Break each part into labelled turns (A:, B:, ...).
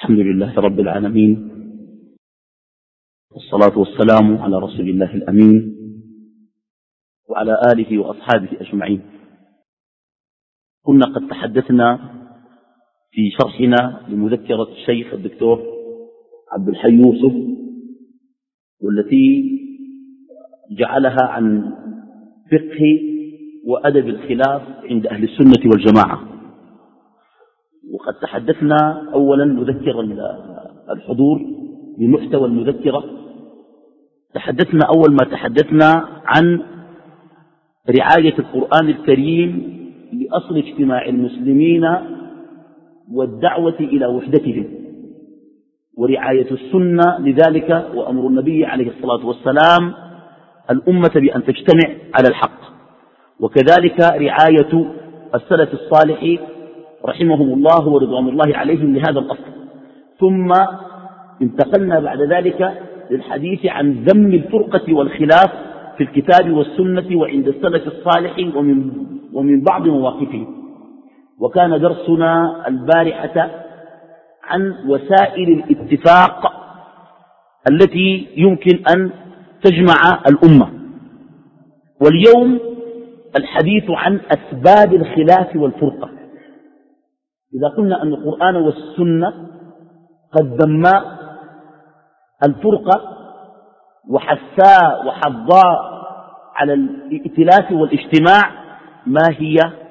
A: الحمد لله رب العالمين، والصلاة والسلام على رسول الله الأمين وعلى آله وأصحابه أجمعين. كنا قد تحدثنا في شرحنا لمذكرة الشيخ الدكتور عبد الحي يوسف، والتي جعلها عن فقه وأدب الخلاف عند أهل السنة والجماعة. وقد تحدثنا أولا نذكر الحضور بمحتوى المذكرة. تحدثنا أول ما تحدثنا عن رعاية القرآن الكريم لأصل اجتماع المسلمين والدعوة إلى وحدتهم، ورعاية السنة لذلك، وأمر النبي عليه الصلاة والسلام الأمة بأن تجتمع على الحق، وكذلك رعاية السلف الصالح رحمهم الله ورضوان الله عليهم لهذا الأصل. ثم انتقلنا بعد ذلك للحديث عن ذم الفرقة والخلاف في الكتاب والسنة وعند السلف الصالح ومن بعض مواقفه. وكان درسنا البارحة عن وسائل الاتفاق التي يمكن أن تجمع الأمة، واليوم الحديث عن أسباب الخلاف والفرقة. إذا قلنا أن القرآن والسنة قد ذما الفرقة وحثا وحضا على الائتلاف والاجتماع، ما هي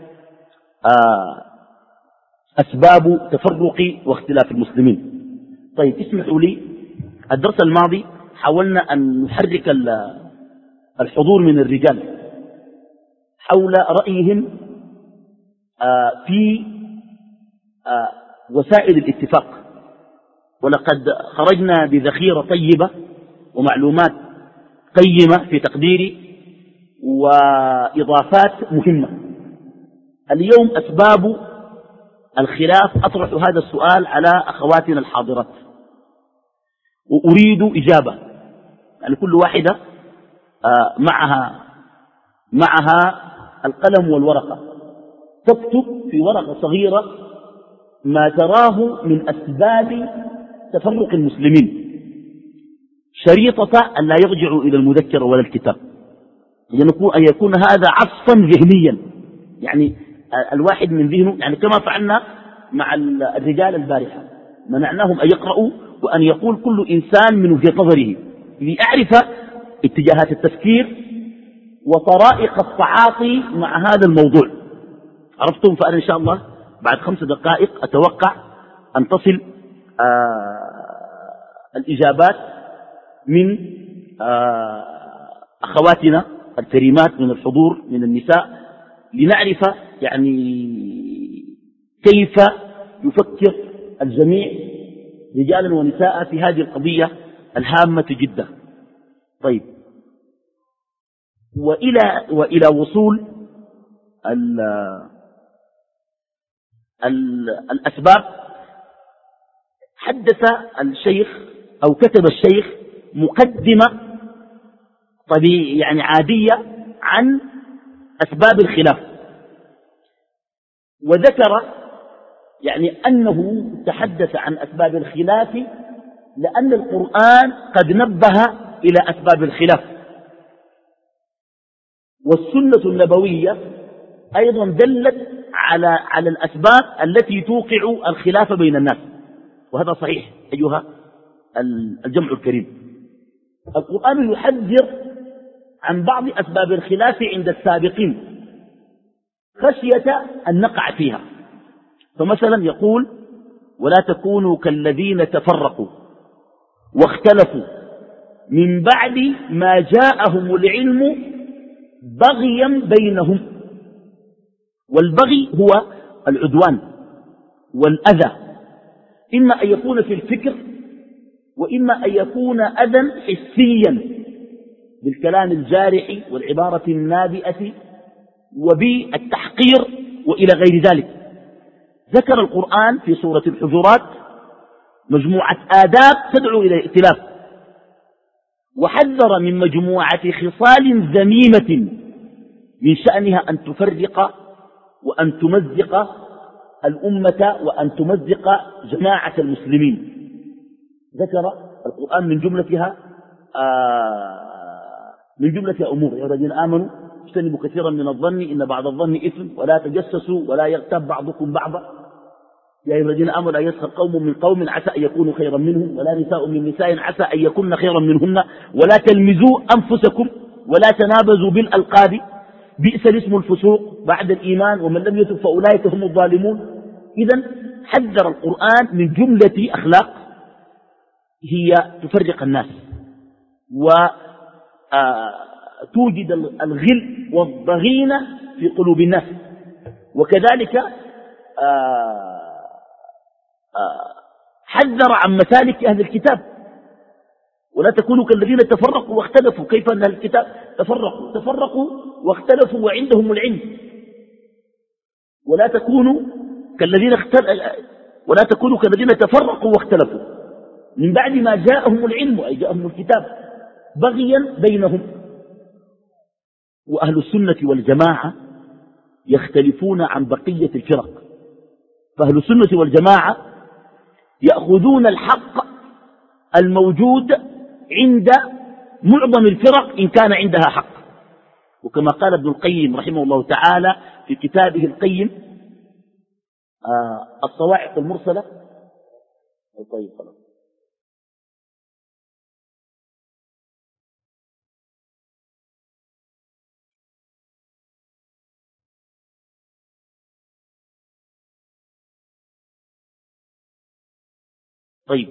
A: أسباب تفرق واختلاف المسلمين؟ طيب اسمحوا لي، الدرس الماضي حاولنا أن نحرك الحضور من الرجال حول رأيهم في وسائل الاتفاق، ولقد خرجنا بذخيرة طيبة ومعلومات قيمة في تقديري وإضافات مهمة. اليوم أسباب الخلاف أطرح هذا السؤال على أخواتنا الحاضرات، وأريد إجابة، يعني كل واحدة معها القلم والورقة، تكتب في ورقة صغيرة ما تراه من أسباب تفرق المسلمين، شريطة أن لا يرجعوا إلى المذكرة ولا الكتاب، أن يكون هذا عصفا ذهنيا، يعني الواحد من ذهنه، يعني كما فعلنا مع الرجال البارحة، منعناهم أن يقرأوا وأن يقول كل إنسان من وجهة نظره لأعرف اتجاهات التفكير وطرائق التعاطي مع هذا الموضوع. عرفتم؟ فأنا إن شاء الله بعد 5 دقائق أتوقع أن تصل الإجابات من أخواتنا الكريمات من الحضور من النساء، لنعرف يعني كيف يفكر الجميع رجالا ونساء في هذه القضية الهامة جدا. طيب، وإلى وصول الأسباب، حدث الشيخ أو كتب الشيخ مقدمة يعني عادية عن أسباب الخلاف، وذكر يعني أنه تحدث عن أسباب الخلاف لأن القرآن قد نبه إلى أسباب الخلاف، والسنة النبوية أيضا دلت على الأسباب التي توقع الخلاف بين الناس، وهذا صحيح أيها الجمع الكريم. القرآن يحذر عن بعض أسباب الخلاف عند السابقين خشية أن نقع فيها، فمثلا يقول: ولا تكونوا كالذين تفرقوا واختلفوا من بعد ما جاءهم العلم بغيا بينهم. والبغي هو العدوان والأذى، إما أن يكون في الفكر، وإما أن يكون أذى حسيا بالكلام الجارح والعبارة النابئة وبالتحقير وإلى غير ذلك. ذكر القرآن في سورة الحجرات مجموعة آداب تدعو إلى الائتلاف، وحذر من مجموعة خصال ذميمة من شأنها أن تفرق وأن تمزق الأمة وأن تمزق جماعة المسلمين. ذكر القرآن من جملة أمور: يا الذين آمنوا اجتنبوا كثيرا من الظن إن بعض الظن إثم ولا تجسسوا ولا يغتاب بعضكم بعضا. يا أيها الذين آمنوا لا يسخر قوم من قوم عسى أن يكونوا خيرا منهم ولا نساء من نساء عسى أن يكون خيرا منهن ولا تلمزوا أنفسكم ولا تنابزوا بالألقاب بئس الاسم الفسوق بعد الإيمان ومن لم يتب فأولئك هم الظالمون. إذن حذر القرآن من جملة أخلاق هي تفرق الناس وتوجد الغل والضغينة في قلوب الناس. وكذلك حذر عن مسالك أهل الكتاب: ولا تكونوا كالذين تفرقوا واختلفوا. كيف أن أهل الكتاب تفرقوا واختلفوا وعندهم العلم. ولا تكونوا كالذين تفرقوا واختلفوا من بعد ما جاءهم العلم، أي جاءهم الكتاب، بغيا بينهم. وأهل السنة والجماعة يختلفون عن بقية الفرق. فأهل السنة والجماعة يأخذون الحق الموجود عند معظم الفرق إن كان عندها حق. وكما قال ابن القيم رحمه الله تعالى في كتابه القيم الصواعق المرسلة. طيب خلاص. طيب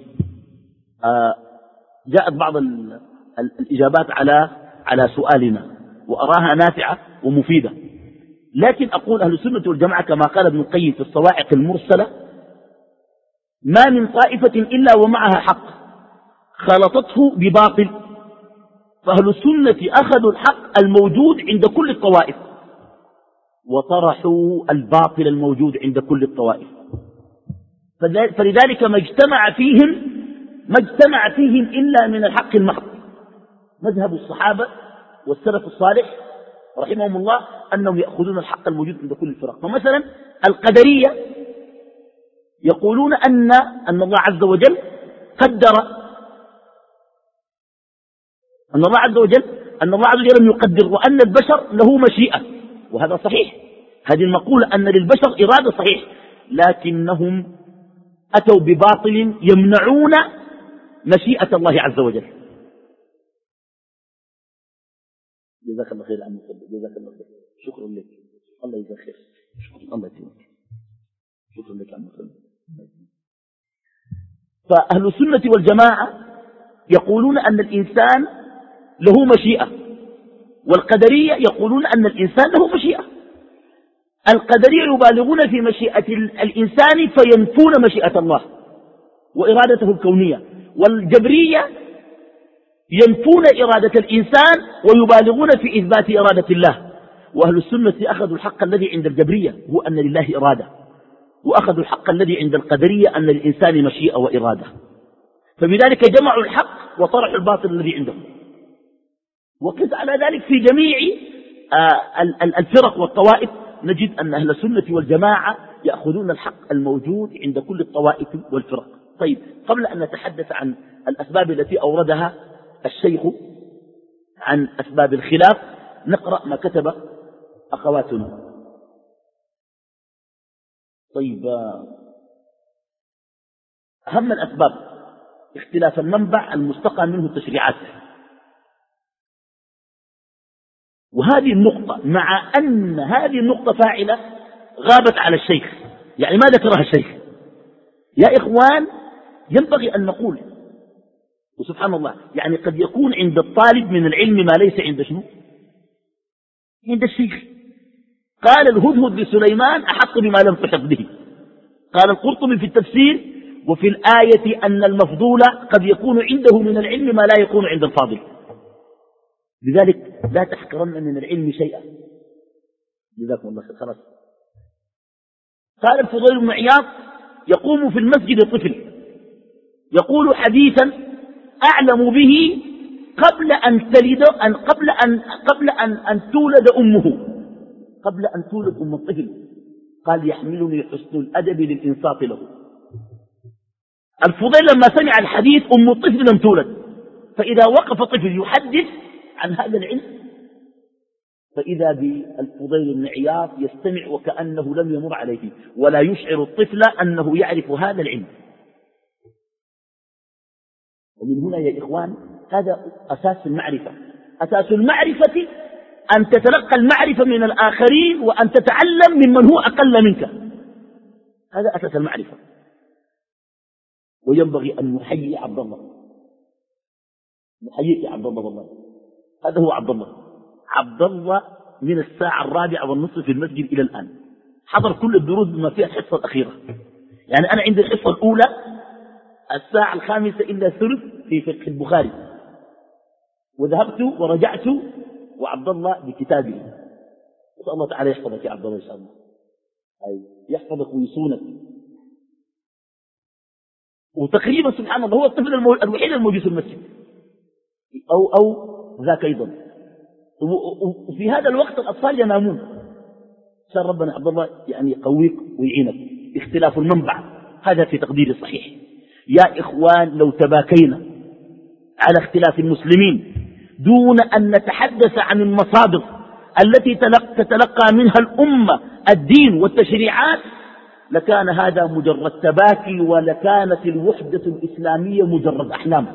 A: جاءت بعض الإجابات على سؤالنا وأراها نافعة ومفيدة، لكن أقول أهل السنة والجماعة كما قال ابن القيم في الصواعق المرسلة: ما من طائفة إلا ومعها حق خلطته بباطل. فأهل السنة أخذوا الحق الموجود عند كل الطوائف وطرحوا الباطل الموجود عند كل الطوائف. فلذلك ما اجتمع فيهم إلا من الحق المحض. مذهب الصحابة والسلف الصالح رحمهم الله أنهم يأخذون الحق الموجود عند كل الفرق. فمثلا القدرية يقولون أن الله عز وجل قدر، أن الله عز وجل لم يقدر، وأن البشر له مشيئة، وهذا صحيح. هذه المقولة أن للبشر إرادة صحيح، لكنهم أتوا بباطل يمنعون مشيئة الله عز وجل. جزاك الله خير عم جزاك الله خير. شكرا لك. الله يجزاك خير. الله يسلمك. شكرا لك عم خير. فأهل السنة والجماعة يقولون أن الإنسان له مشيئة، والقدرية يقولون أن الإنسان له مشيئة. القدرية يبالغون في مشيئة الإنسان فينفون مشيئة الله وإرادته الكونية، والجبرية ينفون إرادة الإنسان ويبالغون في إثبات إرادة الله. وأهل السنة أخذوا الحق الذي عند الجبرية هو أن لله إرادة، وأخذوا الحق الذي عند القدرية أن للإنسان مشيئة وإرادة. فبذلك جمعوا الحق وطرحوا الباطل الذي عندهم. وقس على ذلك في جميع الفرق والطوائف نجد أن أهل السنة والجماعة يأخذون الحق الموجود عند كل الطوائف والفرق. طيب، قبل أن نتحدث عن الأسباب التي أوردها الشيخ عن أسباب الخلاف نقرأ ما كتب أخواتنا. طيب، أهم الأسباب اختلاف المنبع المستقى منه التشريعات. وهذه النقطة مع أن هذه النقطة فاعلة غابت على الشيخ، يعني ما ذكرها الشيخ. يا إخوان، ينبغي أن نقول، وسبحان الله، يعني قد يكون عند الطالب من العلم ما ليس عند شنو؟ عند الشيخ. قال الهدهد لسليمان: أحط بما لم تحط به. قال القرطبي في التفسير: وفي الآية أن المفضول قد يكون عنده من العلم ما لا يكون عند الفاضل. لذلك لا تحقرن من العلم شيئا. جزاكم الله خير. خلاص. قال الفضيل بن عياض: يقوم في المسجد طفل يقول حديثا أعلم به قبل أن تولد أمه، قبل أن تولد أم الطفل. قال يحملني حسن الأدب للإنصات له. الفضيل لما سمع الحديث أم الطفل لم تولد، فإذا وقف طفل يحدث عن هذا العلم فإذا بالفضيل بن عياض يستمع وكأنه لم يمر عليه، ولا يشعر الطفل أنه يعرف هذا العلم. ومن هنا يا إخوان هذا أساس المعرفة. أساس المعرفة أن تتلقى المعرفة من الآخرين وأن تتعلم ممن هو أقل منك، هذا أساس المعرفة. وينبغي أن نحيي عبد الله، نحييك يا عبد الله، والله هذا هو عبد الله. عبد الله من الساعة 4:15 في المسجد إلى الآن حضر كل الدروس بما فيها الحصة الأخيرة. يعني أنا عندي الحصة الأولى الساعة 5:05 في فقه البخاري، وذهبت ورجعت وعبد الله بكتابه. نسأل الله تعالى يحفظك يا عبد الله إن شاء الله، يحفظك ويصونك. وتقريبا سبحان الله هو الطفل الوحيد الموجود في المسجد أو ذاك أيضا. وفي هذا الوقت الأطفال ينامون. شاء ربنا عبد الله يعني يقويك ويعينك. اختلاف المنبع هذا في تقدير صحيح. يا إخوان لو تباكينا على اختلاف المسلمين دون أن نتحدث عن المصادر التي تتلقى منها الأمة الدين والتشريعات لكان هذا مجرد تباكي، ولكانت الوحدة الإسلامية مجرد أحلام.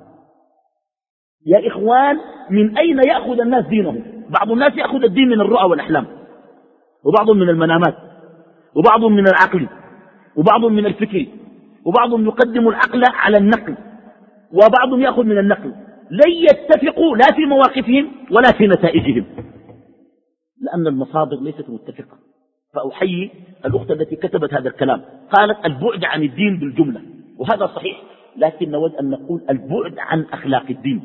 A: يا إخوان من أين يأخذ الناس دينهم؟ بعض الناس يأخذ الدين من الرؤى والأحلام، وبعضهم من المنامات، وبعضهم من العقل، وبعضهم من الفكر، وبعضهم يقدم العقل على النقل، وبعضهم يأخذ من النقل. لن يتفقوا لا في مواقفهم ولا في نتائجهم، لأن المصادر ليست متفقة. فأحيي الأخت التي كتبت هذا الكلام، قالت البعد عن الدين بالجملة، وهذا صحيح، لكن نود أن نقول البعد عن أخلاق الدين،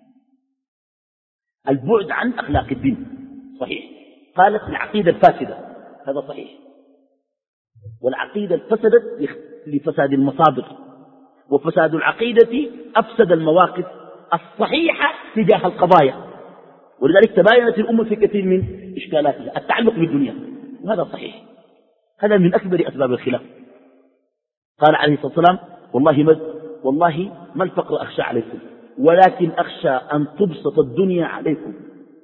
A: البعد عن أخلاق الدين صحيح. قالت العقيدة الفاسدة، هذا صحيح، والعقيدة فسدت لفساد المصادر، وفساد العقيدة أفسد المواقف الصحيحة تجاه القضايا، ولذلك تباينت الأمة في كثير من إشكالاتها. التعلق بالدنيا، وهذا صحيح، هذا من أكبر أسباب الخلاف. قال عليه الصلاة والسلام والله ما الفقر أخشى عليكم، ولكن أخشى أن تبسط الدنيا عليكم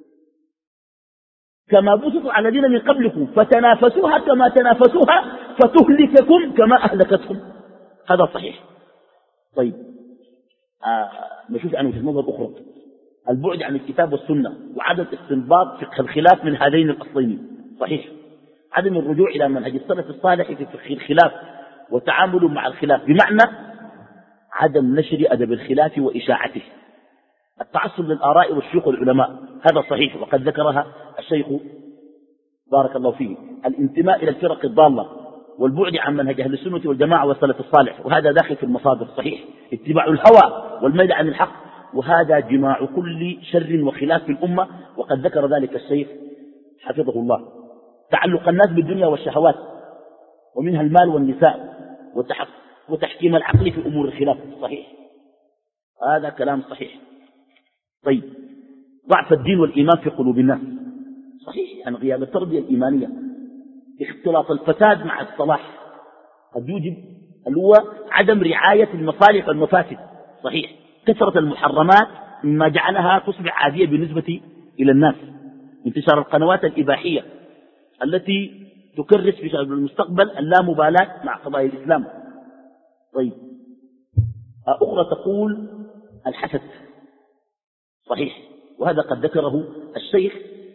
A: كما بسط على الذين من قبلكم فتنافسوها كما تنافسوها فتهلككم كما أهلكتهم، هذا صحيح. طيب نشوف عن وجهة نظر أخرى، البعد عن الكتاب والسنة وعدم استنباط فقه الخلاف من هذين الأصلين صحيح. عدم الرجوع إلى منهج السلف الصالح في فقه الخلاف وتعامله مع الخلاف، بمعنى عدم نشر أدب الخلاف وإشاعته. التعصب للآراء والشيوخ والعلماء هذا صحيح، وقد ذكرها الشيخ بارك الله فيه. الانتماء إلى الفرق الضالة والبعد عن منهج أهل السنة والجماعة والسلف الصالح، وهذا داخل في المصادر صحيح. اتباع الهوى والميل عن الحق، وهذا جماع كل شر وخلاف في الأمة، وقد ذكر ذلك الشيخ حفظه الله. تعلق الناس بالدنيا والشهوات، ومنها المال والنساء، وتحكيم العقل في أمور الخلاف صحيح، هذا كلام صحيح. طيب ضعف الدين والإيمان في قلوب الناس صحيح، يعني غياب التربية الإيمانية، اختلاط الفساد مع الصلاح قد يوجب اللي هو عدم رعاية المصالح والمفاسد صحيح. كثرة المحرمات مما جعلها تصبح عادية بالنسبة إلى الناس، انتشار القنوات الإباحية التي تكرس في المستقبل اللامبالاة مع قضايا الإسلام. طيب أخرى تقول الحسد صحيح، وهذا قد ذكره الشيخ.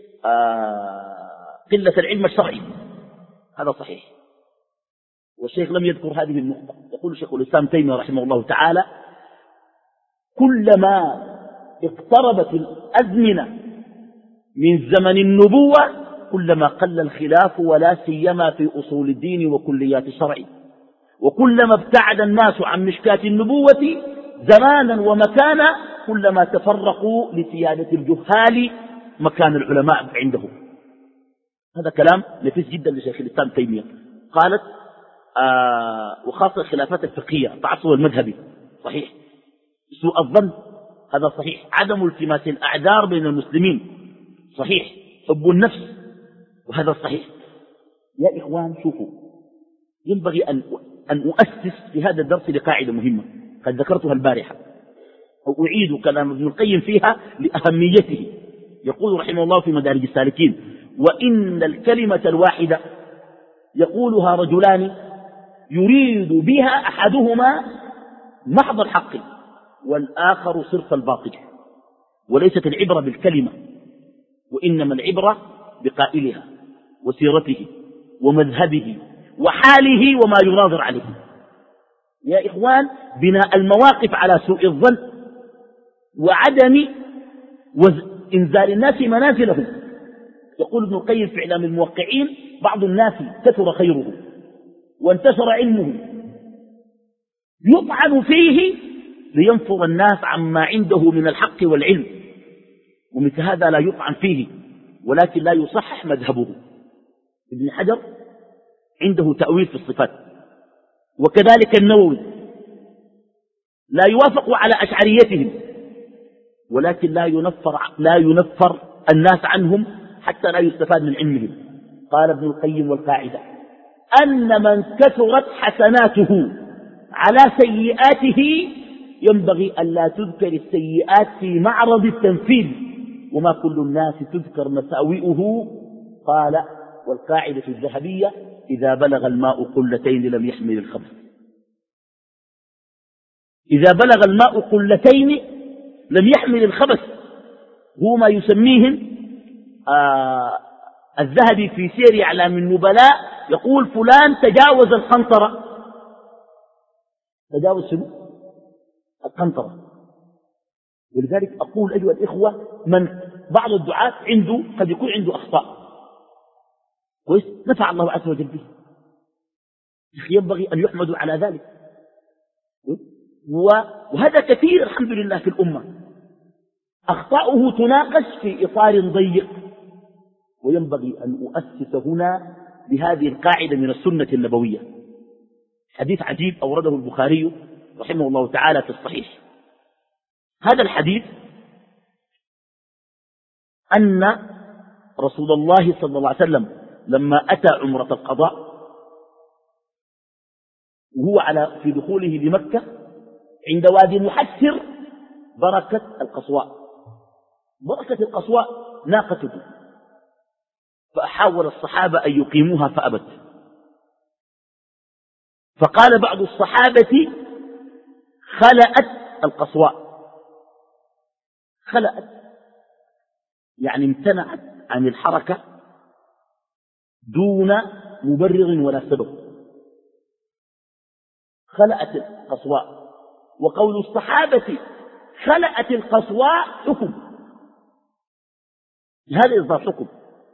A: قلة العلم الشرعي هذا صحيح، والشيخ لم يذكر هذه النقطة. يقول شيخ الإسلام تيمية رحمه الله تعالى كلما اقتربت الأزمنة من زمن النبوة كلما قل الخلاف، ولا سيما في أصول الدين وكليات الشرع، وكلما ابتعد الناس عن مشكاة النبوة زمانا ومكانا كلما تفرقوا لسيادة الجهال مكان العلماء عنده. هذا كلام نفيس جدا لشيخ الإسلام تيمية. قالت وخاصة الخلافات الفقهية، التعصب المذهبي صحيح، سوء الظن هذا صحيح، عدم التماس الأعذار بين المسلمين صحيح، حب النفس وهذا صحيح. يا إخوان شوفوا، ينبغي أن أؤسس في هذا الدرس لقاعدة مهمة قد ذكرتها البارحة، وأعيد كلام ابن القيم فيها لأهميته. يقول رحمه الله في مدارج السالكين: وإن الكلمة الواحدة يقولها رجلان يريد بها أحدهما محض الحق والآخر صرف الباطل، وليست العبرة بالكلمة، وإنما العبرة بقائلها وسيرته ومذهبه وحاله وما يناظر عليه. يا إخوان، بناء المواقف على سوء الظن وعدم إنزال الناس منازلهم. يقول ابن القيم في إعلام الموقعين: بعض الناس كثر خيره وانتشر علمه يطعن فيه لينفر الناس عما عنده من الحق والعلم، ومثل هذا لا يطعن فيه ولكن لا يصحح مذهبه. ابن حجر عنده تأويل في الصفات، وكذلك النووي لا يوافق على أشعريتهم، ولكن لا ينفر الناس عنهم حتى لا يستفاد من علمهم. قال ابن القيم: والقاعدة أن من كثرت حسناته على سيئاته ينبغي ألا تذكر السيئات في معرض التنفيذ، وما كل الناس تذكر مساوئه. قال: والقاعدة الذهبية: إذا بلغ الماء قلتين لم يحمل الخبث. إذا بلغ الماء قلتين لم يحمل الخبث، هو ما يسميهم الذهبي في سير أعلام النبلاء، يقول: فلان تجاوز القنطرة. تجاوز شنو؟ القنطرة. ولذلك أقول أيها الإخوة، من بعض الدعاة عنده قد يكون عنده أخطاء، كويس، نفع الله عز وجل به، ينبغي أن يحمدوا على ذلك، وهذا كثير الحمد لله في الأمة. أخطاؤه تناقش في إطار ضيق، وينبغي أن أؤسس هنا بهذه القاعدة من السنة النبوية. حديث عجيب أورده البخاري رحمه الله تعالى في الصحيح. هذا الحديث أن رسول الله صلى الله عليه وسلم لما أتى عمرة القضاء وهو في دخوله لمكة عند وادي محسر بركة القصواء. بركة القصواء ناقته، فحاول الصحابة أن يقيموها فأبت، فقال بعض الصحابة: خلأت القصواء. خلأت يعني امتنعت عن الحركة دون مبرر ولا سبب. خلأت القصواء. وقول الصحابة خلأت القصواء حكم، هذا إصدار حكم.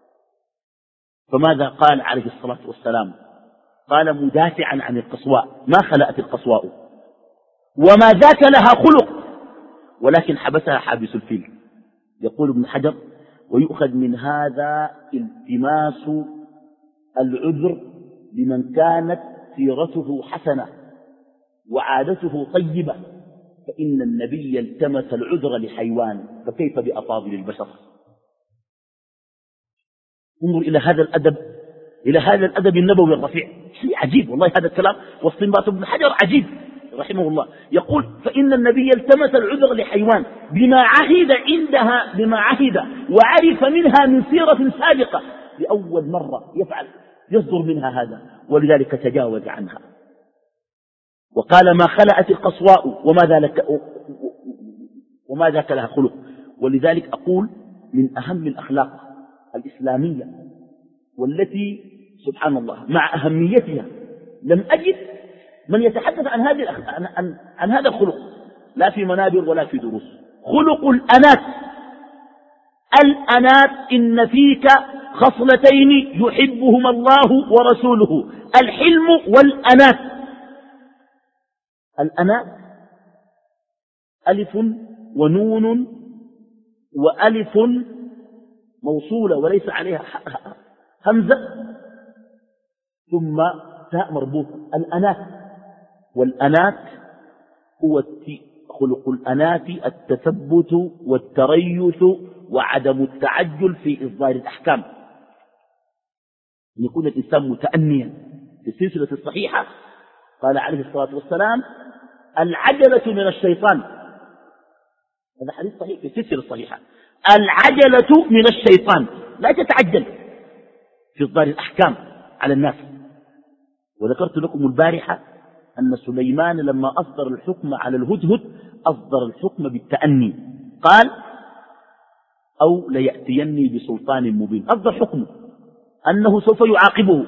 A: فماذا قال عليه الصلاة والسلام؟ قال مدافعا عن القصواء: ما خلأت القصواء وما ذاك لها خلق، ولكن حبسها حابس الفيل. يقول ابن حجر: ويؤخذ من هذا التماس العذر لمن كانت سيرته حسنة وعادته طيبة، فإن النبي التمس العذر لحيوان، فكيف بأفاضل البشر؟ انظر إلى هذا الأدب، إلى هذا الأدب النبوي الرفيع. شيء عجيب والله هذا الكلام، واستنباط ابن حجر عجيب رحمه الله. يقول: فإن النبي التمس العذر لحيوان بما عهد عندها، بما عهد وعرف منها من سيرة سابقة، لأول مرة يصدر منها هذا، ولذلك تجاوز عنها. وقال: ما خلأت القصواء وما ذاك لها خلق. ولذلك أقول من أهم الأخلاق الإسلامية، والتي سبحان الله مع أهميتها لم أجد من يتحدث عن هذا الخلق، لا في منابر ولا في دروس. خلق الأنات. الأنات إن فيك خصلتين يحبهما الله ورسوله: الحلم والأنات. الأنات ألف ونون وألف موصولة وليس عليها همزة ثم تاء مربوطة. الأنات. والأنات هو خلق الأنات التثبت والتريث وعدم التعجل في إصدار الأحكام. أن يكون الإنسان متأنيا. في السلسلة الصحيحة قال عليه الصلاة والسلام: العجلة من الشيطان. هذا حديث صحيح في السلسلة الصحيحة. العجلة من الشيطان، لا تتعجل في إصدار الأحكام على الناس. وذكرت لكم البارحة أن سليمان لما أصدر الحكم على الهدهد أصدر الحكم بالتأني، قال: أو ليأتيني بسلطان مبين. أصدر حكمه أنه سوف يعاقبه،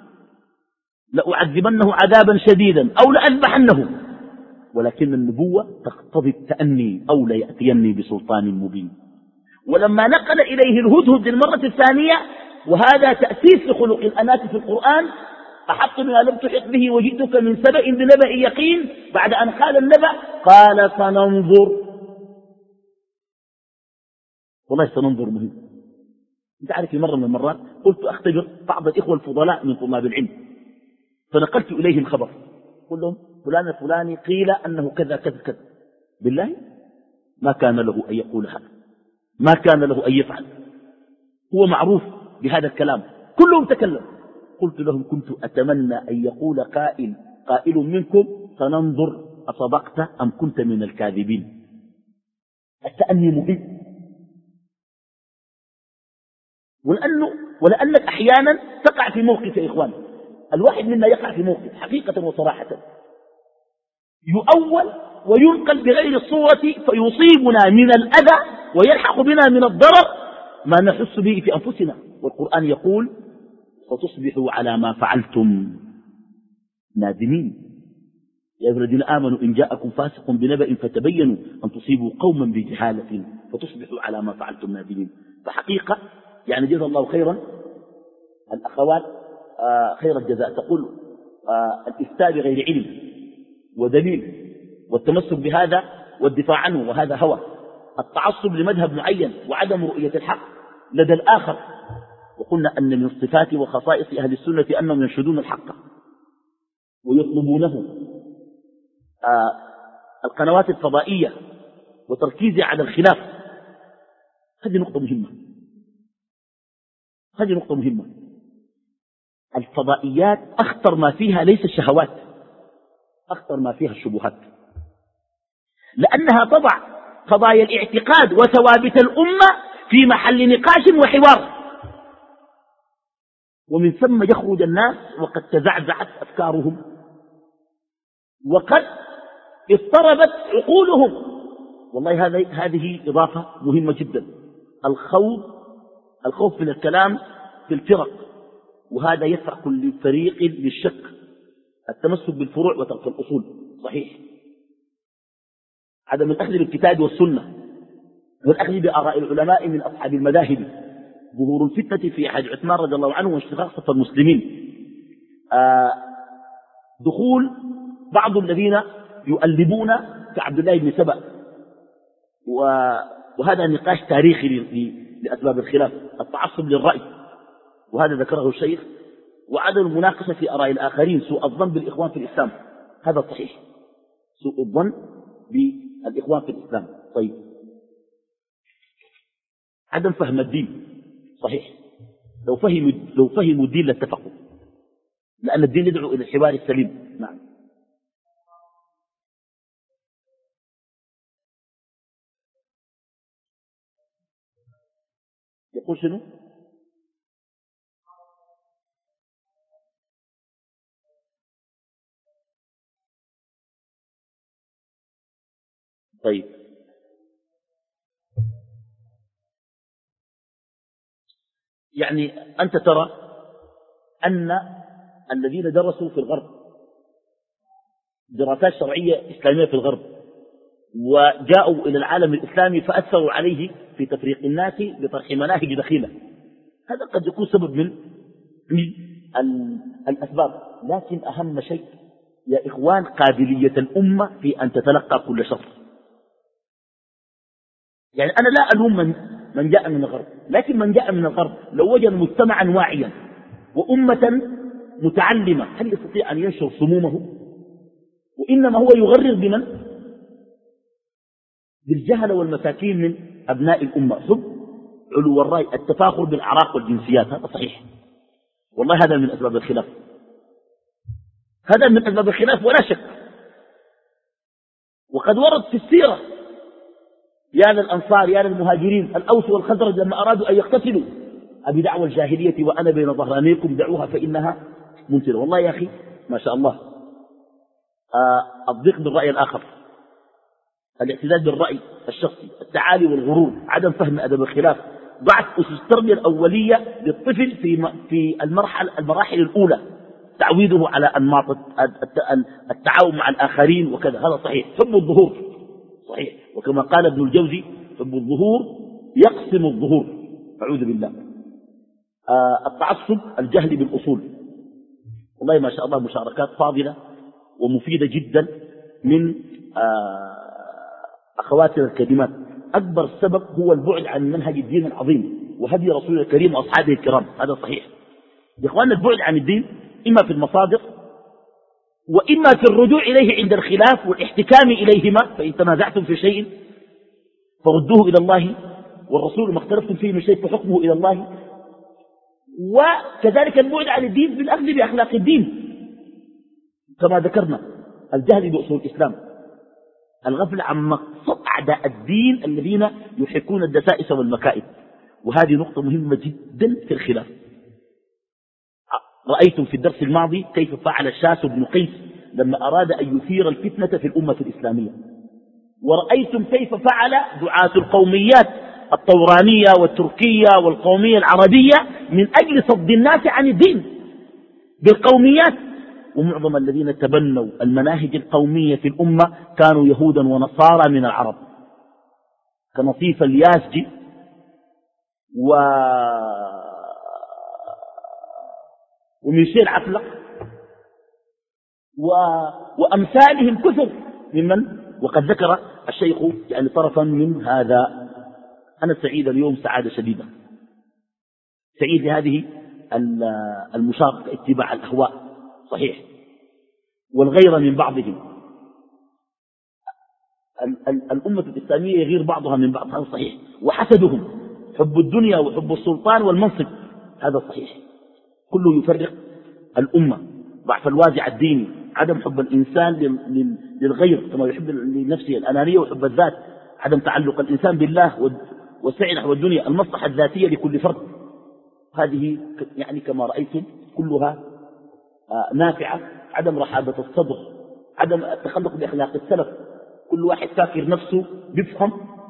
A: لأعذبنه عذابا شديدا أو لأذبحنه، ولكن النبوة تقتضي التأني: أو ليأتيني بسلطان مبين. ولما نقل إليه الهدهد للمرة الثانية، وهذا تأسيس لخلق الأنات في القرآن: أحط بما لم تحط به وجئتك من سبأ بنبأ يقين، بعد أن قال النبأ قال: سننظر. والله سننظر مهم. أنت عارف في مرة من المرات قلت أختبر بعض الإخوة الفضلاء من طلاب العلم، فنقلت إليهم خبر، قل لهم: فلان الفلاني قيل أنه كذا كذا كذا. بالله ما كان له أن يقول هذا، ما كان له أن يفعل، هو معروف بهذا الكلام، كلهم تكلم. قلت لهم: كنت أتمنى أن يقول قائل منكم: سننظر أصدقت أم كنت من الكاذبين. التأني مهم. ولأنك أحيانا تقع في موقف يا إخوان، الواحد منا يقع في موقف حقيقة وصراحة يؤول وينقل بغير الصورة، فيصيبنا من الأذى ويلحق بنا من الضرر ما نحس به في أنفسنا. والقرآن يقول: فتصبحوا على ما فعلتم نادمين. يا أيها الذين آمنوا إن جاءكم فاسق بنبأ فتبينوا أن تصيبوا قوما بجهالة فتصبحوا على ما فعلتم نادمين. فحقيقة يعني جزا الله خيرا الأخوات خير الجزاء، تقول الإفتاء بغير علم ودليل والتمسك بهذا والدفاع عنه، وهذا هوى. التعصب لمذهب معين وعدم رؤية الحق لدى الآخر. وقلنا أن من صفات وخصائص أهل السنة أنهم ينشدون الحق ويطلبونه. القنوات الفضائية وتركيزها على الخلاف، هذه نقطة مهمة، هذه نقطة مهمة. الفضائيات أخطر ما فيها ليس الشهوات، أخطر ما فيها الشبهات، لأنها تضع قضايا الاعتقاد وثوابت الأمة في محل نقاش وحوار، ومن ثم يخرج الناس وقد تزعزعت أفكارهم وقد اضطربت عقولهم. والله هذه إضافة مهمة جدا. الخوف من الكلام في الفرق، وهذا يدفع كل فريق للشك. التمسك بالفروع وترك الأصول صحيح، عدم الأخذ بالكتاب والسنة والأخذ بآراء العلماء من أصحاب المذاهب، ظهور الفتنة في عهد عثمان رضي الله عنه وانشقاق صف المسلمين، دخول بعض الذين يؤلبون كعبد الله بن سبأ، وهذا نقاش تاريخي لأسباب الخلاف، التعصب للرأي وهذا ذكره الشيخ، وعدم المناقشة في آراء الآخرين، سوء الظن بالإخوان في الإسلام، هذا صحيح، سوء الظن بالإخوان في الإسلام. طيب، عدم فهم الدين صحيح، لو فهموا الدين لاتفقوا، لأن الدين يدعو إلى الحوار السليم. نعم. يقول شنو؟ طيب، يعني أنت ترى أن الذين درسوا في الغرب دراسات شرعية إسلامية في الغرب وجاءوا إلى العالم الإسلامي فأثروا عليه في تفريق الناس بطرح مناهج دخيلة، هذا قد يكون سبب من الأسباب. لكن أهم شيء يا إخوان قابلية الأمة في أن تتلقى كل شر. يعني أنا لا ألوم من جاء من الغرب، لكن من جاء من الغرب لو وجد مجتمعا واعيا وأمة متعلمة هل يستطيع أن ينشر سمومه؟ وإنما هو يغرر بمن؟ بالجهل والمساكين من أبناء الأمة، حب علو الرأي، التفاخر بالأعراق والجنسيات، هذا صحيح. والله هذا من أسباب الخلاف، هذا من أسباب الخلاف ولا شك. وقد ورد في السيرة يا للأنصار يا للمهاجرين الأوس والخزرج لما أرادوا أن يقتتلوا أبي دعوى الجاهلية وأنا بين ظهرانيكم دعوها فإنها منتنة. والله يا أخي ما شاء الله، الضيق بالرأي الآخر، الاعتداد بالرأي الشخصي، التعالي والغرور، عدم فهم أدب الخلاف، ضعف أسس التربية الأولية للطفل في المراحل الأولى، تعويده على أنماط التعاون مع الآخرين وكذا، هذا صحيح. حب الظهور صحيح، وكما قال ابن الجوزي حب الظهور يقسم الظهور، أعوذ بالله. التعصب الجهل بالأصول. والله ما شاء الله مشاركات فاضلة ومفيدة جدا من أخواتنا الكريمات. أكبر سبب هو البعد عن منهج الدين العظيم وهدي رسول الكريم وأصحابه الكرام، هذا صحيح يا إخواننا. البعد عن الدين إما في المصادر وإما في الرجوع إليه عند الخلاف والاحتكام إليهما، فإن تنازعتم في شيء فردوه إلى الله والرسول، ما اختلفتم فيه من شيء فحكمه إلى الله. وكذلك البعد عن الدين بالأخذ بأخلاق الدين كما ذكرنا، الجهل بأصول الإسلام، الغفل عن مقصد أعداء الدين الذين يحكون الدسائس والمكائد. وهذه نقطة مهمة جدا في الخلاف. رأيتم في الدرس الماضي كيف فعل شاس بن قيس لما أراد أن يثير الفتنة في الأمة الإسلامية، ورأيتم كيف فعل دعاة القوميات الطورانية والتركية والقومية العربية من أجل صد الناس عن الدين بالقوميات. ومعظم الذين تبنوا المناهج القومية في الأمة كانوا يهودا ونصارى من العرب، كنصيف اليازجي وميشيل عفلق وأمثالهم كثر ممن، وقد ذكر الشيخ يعني طرفا من هذا. أنا سعيد اليوم سعادة شديدة، سعيد لهذه المشاركة، اتباع الأهواء صحيح، والغيرة من بعضهم. الأمة الإسلامية يغير بعضها من بعض، هذا صحيح. وحسدهم، حب الدنيا وحب السلطان والمنصب، هذا صحيح، كله يفرق الأمة. ضعف الوازع الديني، عدم حب الإنسان للغير كما يحب لنفسه، الأنانية وحب الذات، عدم تعلق الإنسان بالله والسعي نحو الدنيا، المصلحة الذاتية لكل فرد. هذه يعني كما رأيتم كلها نافعة. عدم رحابة الصدر، عدم التخلق بأخلاق السلف، كل واحد فاكر نفسه بيفهم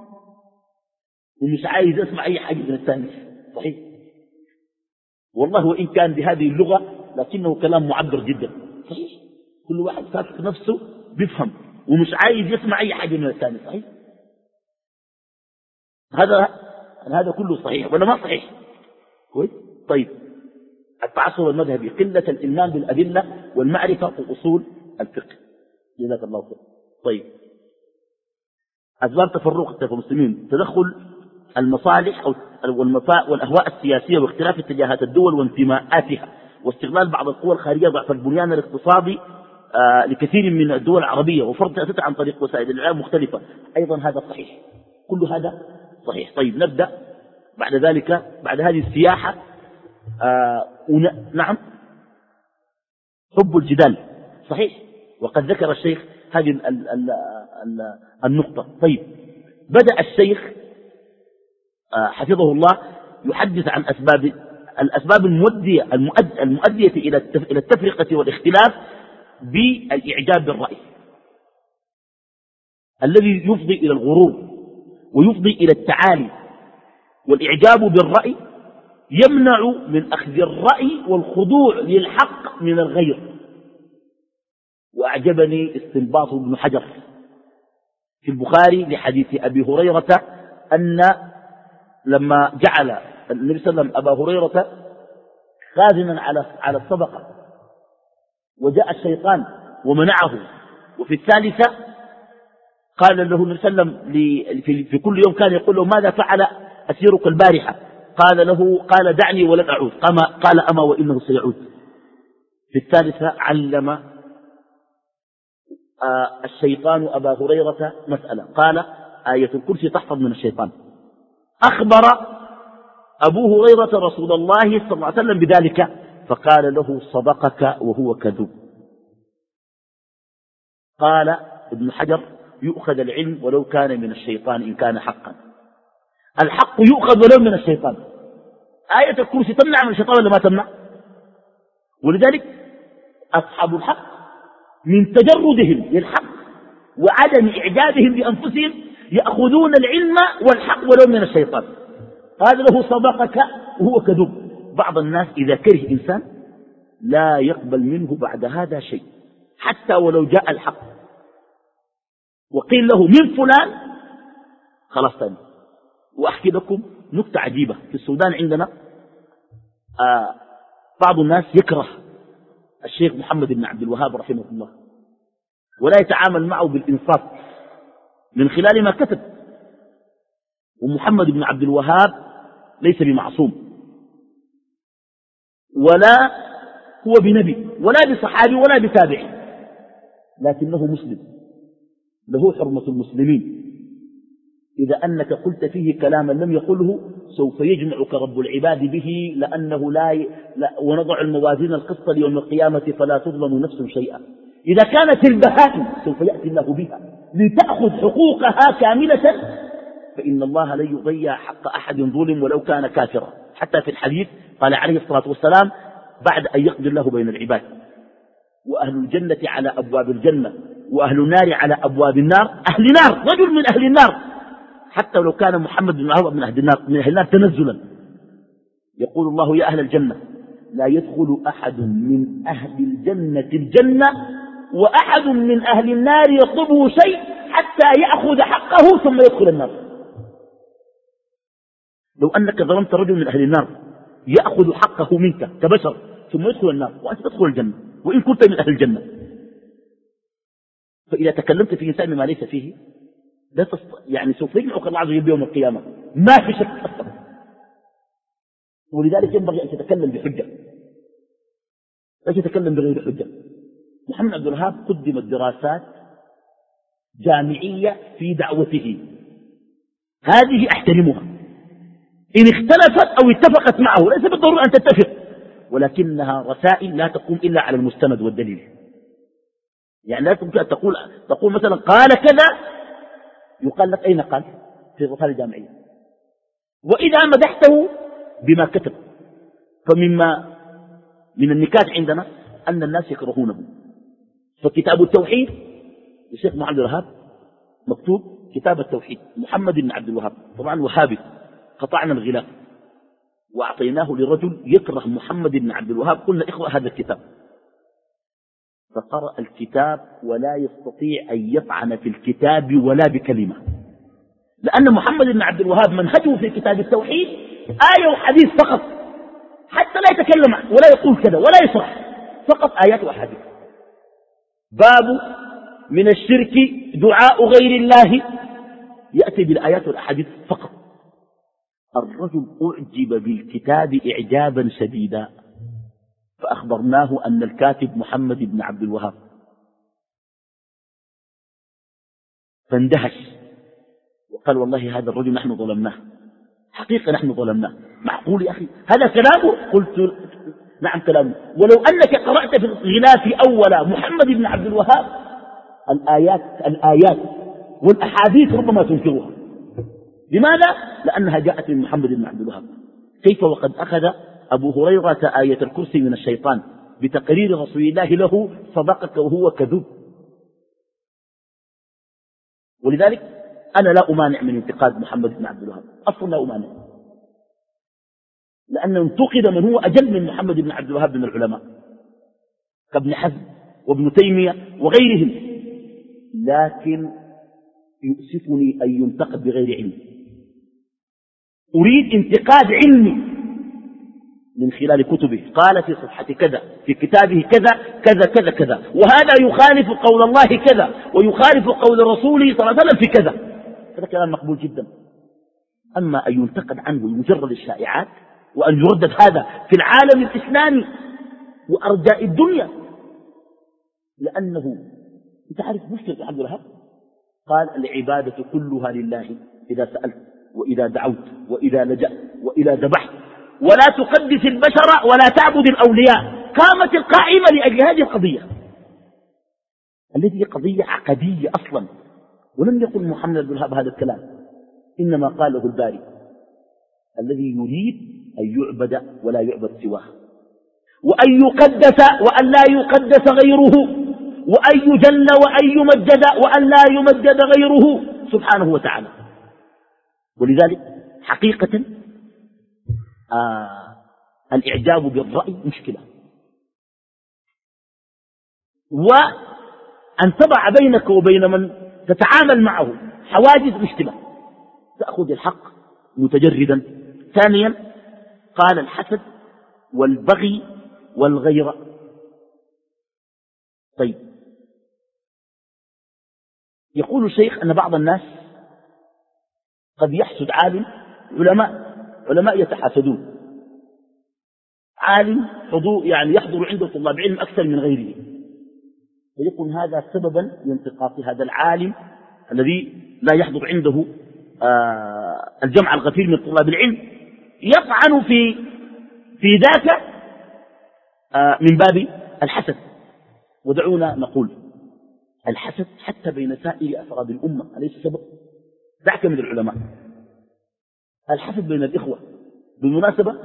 A: ومش عايز يسمع أي حاجة من الثاني، صحيح والله، وإن كان بهذه اللغة لكنه كلام معبر جدا، صحيح. كل واحد فاكر نفسه بيفهم ومش عايز يسمع أي حاجة من الثاني، صحيح. هذا كله صحيح ولا ما صحيح؟ كويس. طيب، التعصب المذهبي، قلة الإلمام بالأدلة والمعرفة وأصول الفقه. جزاك الله خير. طيب، أسباب تفرق المسلمين: تدخل المصالح والأهواء السياسية واختلاف اتجاهات الدول وانتماءاتها، واستغلال بعض القوى الخارجية، ضعف البنيان الاقتصادي لكثير من الدول العربية، وفرض تأثيرها عن طريق وسائل الإعلام مختلفة، أيضا هذا صحيح، كل هذا صحيح. طيب، نبدأ بعد ذلك، بعد هذه السياحة. نعم، حب الجدال صحيح، وقد ذكر الشيخ هذه النقطة. طيب، بدأ الشيخ حفظه الله يحدث عن الأسباب المؤدية إلى التفرقة والاختلاف بالإعجاب بالرأي، الذي يفضي إلى الغرور ويفضي إلى التعالي. والإعجاب بالرأي يمنع من أخذ الرأي والخضوع للحق من الغير. وأعجبني استنباط ابن حجر في البخاري لحديث أبي هريرة أن لما جعل النبي صلى الله عليه وسلم أبا هريرة خازنا على الصدقة، وجاء الشيطان ومنعه، وفي الثالثة قال له النبي صلى الله عليه وسلم في كل يوم كان يقول له: ماذا فعل أسيرك البارحة؟ قال: دعني ولن أعود. قال: أما وإنه سيعود. في الثالثة علم الشيطان أبا هريرة مسألة، قال: آية الكرسي تحفظ من الشيطان. أخبر أبو هريرة رسول الله صلى الله عليه وسلم بذلك، فقال له صدقك وهو كذوب. قال ابن حجر يؤخذ العلم ولو كان من الشيطان إن كان حقا. الحق يؤخذ ولو من الشيطان. آية الكرسي تمنع من الشيطان ولا ما تمنع؟ ولذلك أصحاب الحق من تجردهم للحق وعدم إعجابهم بأنفسهم يأخذون العلم والحق ولو من الشيطان. هذا له صدقك وهو كذوب. بعض الناس إذا كره إنسان لا يقبل منه بعد هذا شيء حتى ولو جاء الحق وقيل له من فلان خلاص تاني. وأحكي لكم نكتة عجيبة. في السودان عندنا بعض الناس يكره الشيخ محمد بن عبد الوهاب رحمه الله ولا يتعامل معه بالإنصاف من خلال ما كتب. ومحمد بن عبد الوهاب ليس بمعصوم ولا هو بنبي ولا بصحابي ولا بتابعي، لكنه مسلم له حرمة المسلمين. إذا أنك قلت فيه كلاما لم يقله سوف يجمعك رب العباد به، لأنه لا ونضع الموازين القسط ليوم القيامة فلا تظلم نفس شيئا. إذا كانت البهائم سوف يأتي الله بها لتأخذ حقوقها كاملة، فإن الله لن يضيع حق أحد ظلم ولو كان كافرا. حتى في الحديث قال عليه الصلاة والسلام بعد أن يقضي الله بين العباد وأهل الجنة على أبواب الجنة وأهل النار على أبواب النار، أهل نار رجل من أهل النار حتى لو كان محمد بن عوض من أهل النار تنزلا، يقول الله يا أهل الجنة لا يدخل أحد من أهل الجنة الجنة وأحد من أهل النار يطلبه شيء حتى يأخذ حقه ثم يدخل النار. لو أنك ظلمت رجل من أهل النار يأخذ حقه منك كبشر ثم يدخل النار وأنت تدخل الجنة وإن كنت من أهل الجنة، فإذا تكلمت في إنسان ما ليس فيه لا يعني سوف يجمعك الله عز وجل يوم القيامة ما في شك أصلا. ولذلك ينبغي أن تتكلم بحجة لا تتكلم بغير حجة. محمد عبد الوهاب قدمت دراسات جامعية في دعوته، هذه أحترمها إن اختلفت أو اتفقت معه، ليس بالضرورة أن تتفق، ولكنها رسائل لا تقوم إلا على المستند والدليل. يعني لا تمكن أن تقول مثلا قال كذا يقال لك أين قال في الرسالة الجامعية، وإذا مدحته بما كتب. فمما من النكات عندنا أن الناس يكرهونه. فكتاب التوحيد للشيخ محمد الوهاب مكتوب كتاب التوحيد محمد بن عبد الوهاب، طبعا وهابي، قطعنا الغلاف وأعطيناه لرجل يكره محمد بن عبد الوهاب، قلنا اقرأ هذا الكتاب، فقرأ الكتاب ولا يستطيع أن يطعن في الكتاب ولا بكلمة، لأن محمد بن عبد الوهاب منهجه في كتاب التوحيد آية وحديث فقط، حتى لا يتكلم ولا يقول كذا ولا يشرح، فقط آيات وحديث. باب من الشرك دعاء غير الله، يأتي بالآيات والأحاديث فقط. الرجل أعجب بالكتاب إعجابا شديدا، فأخبرناه أن الكاتب محمد بن عبد الوهاب، فاندهش وقال والله هذا الرجل نحن ظلمناه، حقيقة نحن ظلمناه. معقول يا أخي هذا كلامه؟ قلت نعم كلامه. ولو أنك قرأت في الغلاف أول محمد بن عبد الوهاب الآيات والأحاديث ربما تنكرها. لماذا؟ لأنها جاءت من محمد بن عبد الوهاب. كيف وقد أخذ أبو هريرة آية الكرسي من الشيطان بتقرير رسول الله له صدقك وهو كذوب. ولذلك أنا لا أمانع من انتقاد محمد بن عبد الوهاب، أصلا لا أمانع، لأن انتقد من هو أجل من محمد بن عبد الوهاب من العلماء كابن حزم وابن تيمية وغيرهم، لكن يؤسفني أن ينتقد بغير علم. أريد انتقاد علمي من خلال كتبه، قال في صفحة كذا في كتابه كذا كذا كذا كذا، وهذا يخالف قول الله كذا ويخالف قول رسوله صلى الله عليه وسلم في كذا، هذا كلام مقبول جدا. أما أن ينتقد عنه مجرد الشائعات وأن يردد هذا في العالم الإسلامي وأرجاء الدنيا، لأنه أنت عارف مشكلة عبد الوهاب قال العبادة كلها لله إذا سألت وإذا دعوت وإذا لجأت وإذا ذبحت ولا تقدس البشر ولا تعبد الأولياء. قامت القائمة لأجل هذه القضية التي هي قضية عقدية أصلا. ولم يقل محمد بن الوهاب هذا الكلام، إنما قاله الباري الذي يريد أن يعبد ولا يعبد سواه، وأن يقدس وأن لا يقدس غيره، وأن يجل وأن يمجد وأن لا يمجد غيره سبحانه وتعالى. ولذلك حقيقة الإعجاب بالرأي مشكلة، وأن تضع بينك وبين من تتعامل معه حواجز مشكلة، تأخذ الحق متجردا. ثانيا قال الحسد والبغي والغيرة. طيب، يقول الشيخ أن بعض الناس قد يحسد عالم، علماء يتحاسدون، عالم حضور يعني يحضر عنده طلاب علم أكثر من غيره، فيكون هذا سببا لانتقاص هذا العالم الذي لا يحضر عنده الجمع الغفير من طلاب العلم، يطعن في ذاك من باب الحسد. ودعونا نقول الحسد حتى بين سائر أفراد الأمة أليس سبب؟ دعك من العلماء، الحسد بين الإخوة. بالمناسبة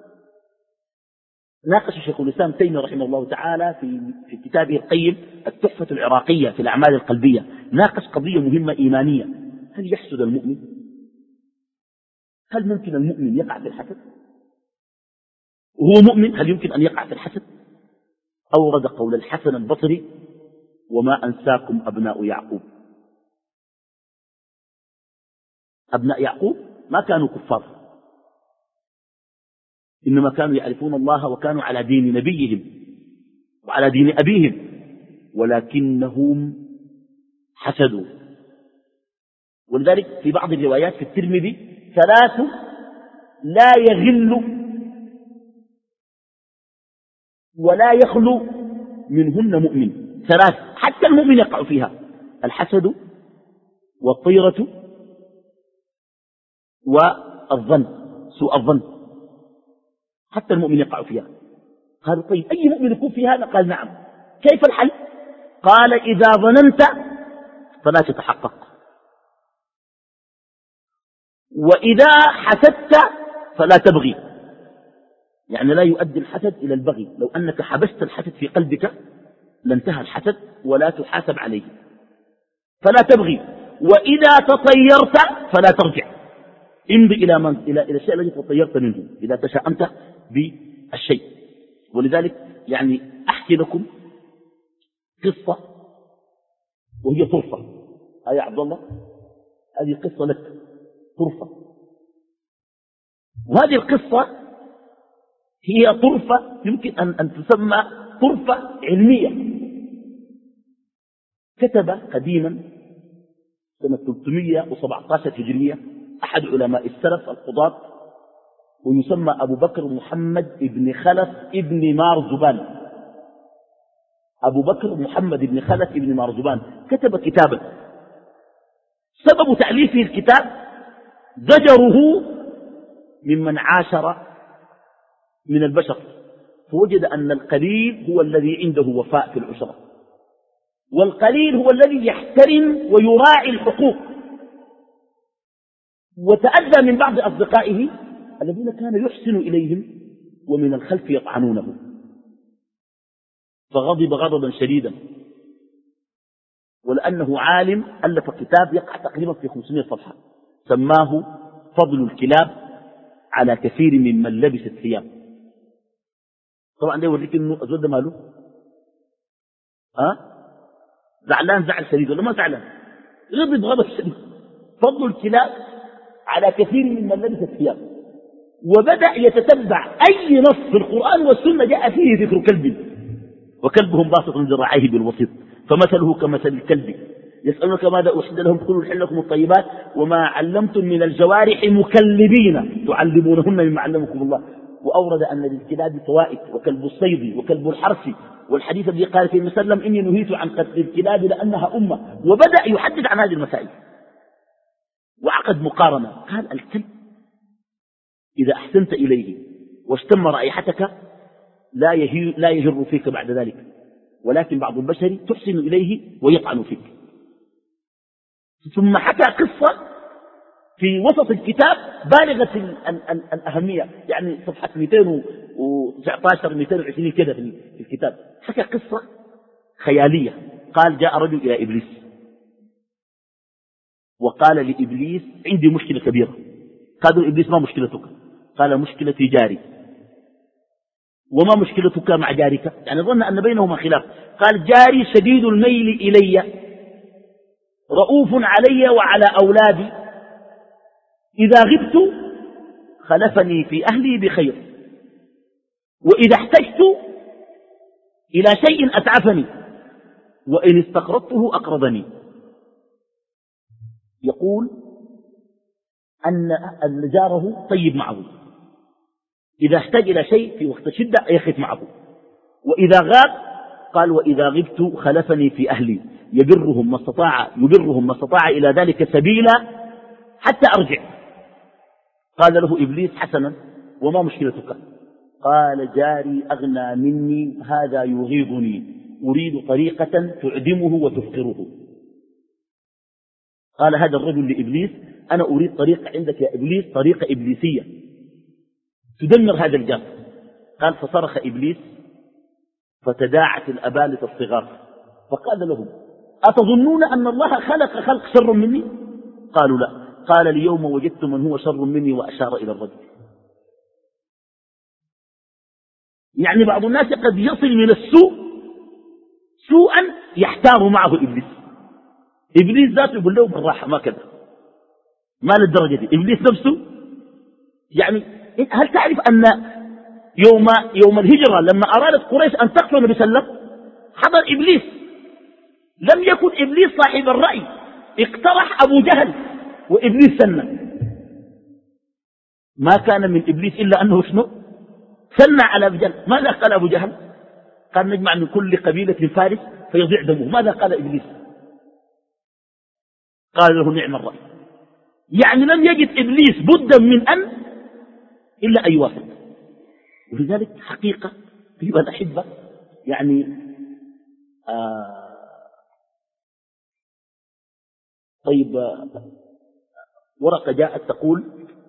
A: ناقش شيخ الإسلام تيمية رحمه الله تعالى في كتابه القيم التحفة العراقية في الأعمال القلبية، ناقش قضية مهمة إيمانية: هل يحسد المؤمن؟ هل ممكن المؤمن يقع في الحسد؟ وهو مؤمن هل يمكن أن يقع في الحسد؟ أورد قول الحسن البصري: وما أنساكم أبناء يعقوب. أبناء يعقوب ما كانوا كفار، إنما كانوا يعرفون الله وكانوا على دين نبيهم وعلى دين أبيهم، ولكنهم حسدوا. ولذلك في بعض الروايات في الترمذي: 3 لا يغل ولا يخلو منهن مؤمن. 3 حتى المؤمن يقع فيها: الحسد والطيرة والظن، سوء الظن، حتى المؤمن يقع فيها. قالوا: طيب أي مؤمن يكون في هذا؟ قال: نعم. كيف الحل؟ قال: إذا ظننت فلا تتحقق، وإذا حسدت فلا تبغي. يعني لا يؤدي الحسد إلى البغي، لو أنك حبست الحسد في قلبك لانتهى الحسد ولا تحاسب عليه. فلا تبغي، وإذا تطيرت فلا ترجع، امضي إلى الشيء الذي تطيرت منه إذا تشاءمت بالشيء. ولذلك يعني أحكي لكم قصة وهي طرفة. يا عبد الله، هذه قصة لك، طرفة. وهذه القصة هي طرفة يمكن أن تسمى طرفة علمية. كتب قديما سنة 317 هجرية أحد علماء السلف القضاة، ويسمى أبو بكر محمد بن خلف بن مارزبان. أبو بكر محمد بن خلف بن مارزبان كتب كتابا، سبب تأليفه الكتاب زجره ممن عاشر من البشر، فوجد أن القليل هو الذي عنده وفاء في العشرة، والقليل هو الذي يحترم ويراعي الحقوق. وتأذى من بعض أصدقائه الذين كان يحسن إليهم ومن الخلف يطعنونه، فغضب غضبا شديدا. ولأنه عالم ألف كتاب يقع تقريبا في 500 صفحة، سماه فضل الكلاب على كثير ممن لبس الثياب. طبعا ده يوريك انه الزول ده ماله زعلان زعل شديد ولا ما زعلان؟ غضب غضب شديد. فضل الكلاب على كثير ممن لبس الثياب. وبدأ يتتبع أي نص في القرآن والسنة جاء فيه ذكر كلب، وكلبهم باسط ذراعيه بالوسيط فمثله كمثل الكلب يسألونك ماذا أحل لهم قل أحل لكم الطيبات وما علمتم من الجوارح مكلبين تعلمونهن مما علمكم الله. وأورد أن للكلاب فوائد، وكلب الصيد وكلب الحرث، والحديث الذي قال فيه وسلم إني نهيت عن قتل الكلاب لأنها أمة. وبدأ يحدد عن هذه المسائل وعقد مقارنة. قال: الكلب إذا أحسنت إليه واشتم رائحتك لا يجر فيك بعد ذلك، ولكن بعض البشر تحسن إليه ويطعن فيك. ثم حكى قصة في وسط الكتاب بالغة الأهمية، يعني صفحة 219 220 كده في الكتاب، حكى قصة خيالية. قال جاء رجل إلى إبليس وقال لإبليس عندي مشكلة كبيرة. قال إبليس ما مشكلتك؟ قال مشكلتي جاري. وما مشكلتك مع جارك؟ يعني ظن أن بينهما خلاف. قال جاري شديد الميل إلي رؤوف علي وعلى أولادي، إذا غبت خلفني في أهلي بخير، وإذا احتجت إلى شيء أتعفني، وإن استقرضته أقرضني. يقول أن جاره طيب معه، إذا احتاج إلى شيء في وقت الشدة يخف معه، وإذا غاب قال وإذا غبت خلفني في أهلي يبرهم ما استطاع إلى ذلك سبيلا حتى أرجع. قال له إبليس حسنا وما مشكلتك؟ قال جاري أغنى مني، هذا يغيظني، أريد طريقة تعدمه وتفقره. قال هذا الرجل لإبليس أنا أريد طريقة عندك يا إبليس، طريقة إبليسية تدمر هذا الجار. قال فصرخ إبليس فتداعت الأبالة الصغار فقال لهم أتظنون أن الله خلق شر مني؟ قالوا لا. قال اليوم وجدت من هو شر مني، وأشار إلى الرجل. يعني بعض الناس قد يصل من السوء سوءا يحتار معه إبليس. إبليس ذاته يقول له بالراحة ما كذا، ما للدرجة دي. إبليس نفسه يعني هل تعرف أن يوم الهجرة لما أرادت قريش أن تقتل النبي صلى الله عليه وسلم حضر إبليس، لم يكن إبليس صاحب الرأي، اقترح أبو جهل وإبليس سنة. ما كان من إبليس إلا أنه شنو؟ سنة على أبو جهل. ماذا قال أبو جهل؟ قال نجمع من كل قبيلة فارس فيضيع دمه. ماذا قال إبليس؟ قال له نعم الرأي. يعني لم يجد إبليس بدا من أن إلا أن يوافق. ولذلك حقيقة أيها الأحبة يعني طيب ورقة جاءت تقول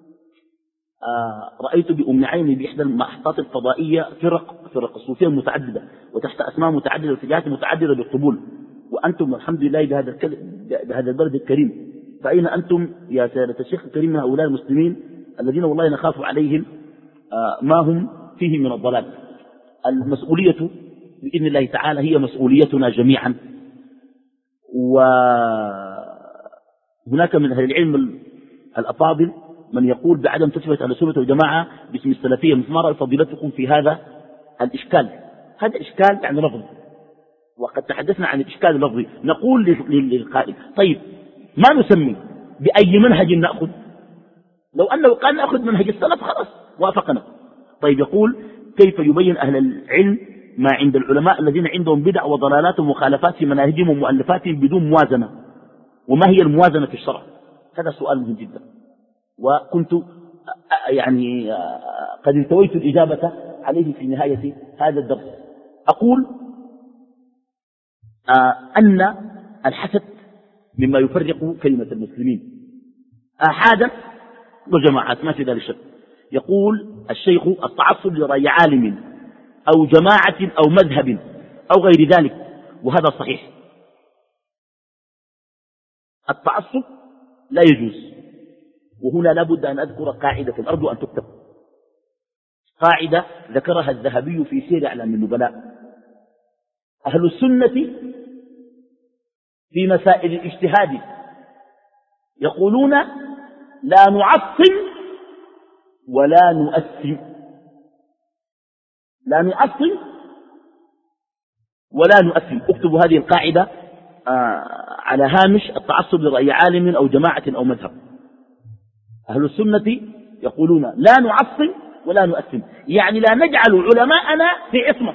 A: رأيت بأم عيني بإحدى المحطات الفضائية فرق الصوفية متعددة وتحت أسماء متعددة واتجاهات متعددة بالقبول، وأنتم الحمد لله بهذا البلد الكريم، فأين أنتم يا سيدة الشيخ الكريم من هؤلاء المسلمين الذين والله نخاف عليهم ما هم فيه من الضلال؟ المسؤولية بإذن الله تعالى هي مسؤوليتنا جميعا. وهناك من أهل العلم الأفاضل من يقول بعدم تثبت أهل السنة والجماعة باسم السلفية، مثل ما رأى فضيلتكم في هذا الإشكال. هذا إشكال يعني لفظي، وقد تحدثنا عن الإشكال اللفظي. نقول للقائل طيب ما نسمي بأي منهج نأخذ؟ لو أنه قال نأخذ منهج السلف خلاص وافقنا. طيب يقول كيف يبين أهل العلم ما عند العلماء الذين عندهم بدع وضلالات ومخالفات في مناهجهم ومؤلفاتهم بدون موازنة، وما هي الموازنة في الشرع؟ هذا سؤال مهم جدا، وكنت يعني قد انتويت الإجابة عليه في نهاية هذا الدرس. أقول أن الحسد مما يفرق كلمة المسلمين آحادا وجماعات، ما في ذلك شك. يقول الشيخ التعصب لرأي عالم أو جماعة أو مذهب أو غير ذلك، وهذا صحيح. التعصب لا يجوز، وهنا لابد أن أذكر قاعدة أرجو أن تكتب، قاعدة ذكرها الذهبي في سير أعلام النبلاء: أهل السنة في مسائل الاجتهاد يقولون لا نعصم ولا نؤثم، لا نعصم ولا نؤثم. اكتبوا هذه القاعدة على هامش التعصب لرأي عالم أو جماعة أو مذهب. أهل السنة يقولون لا نعصم ولا نؤثم، يعني لا نجعل علماءنا في عصمة،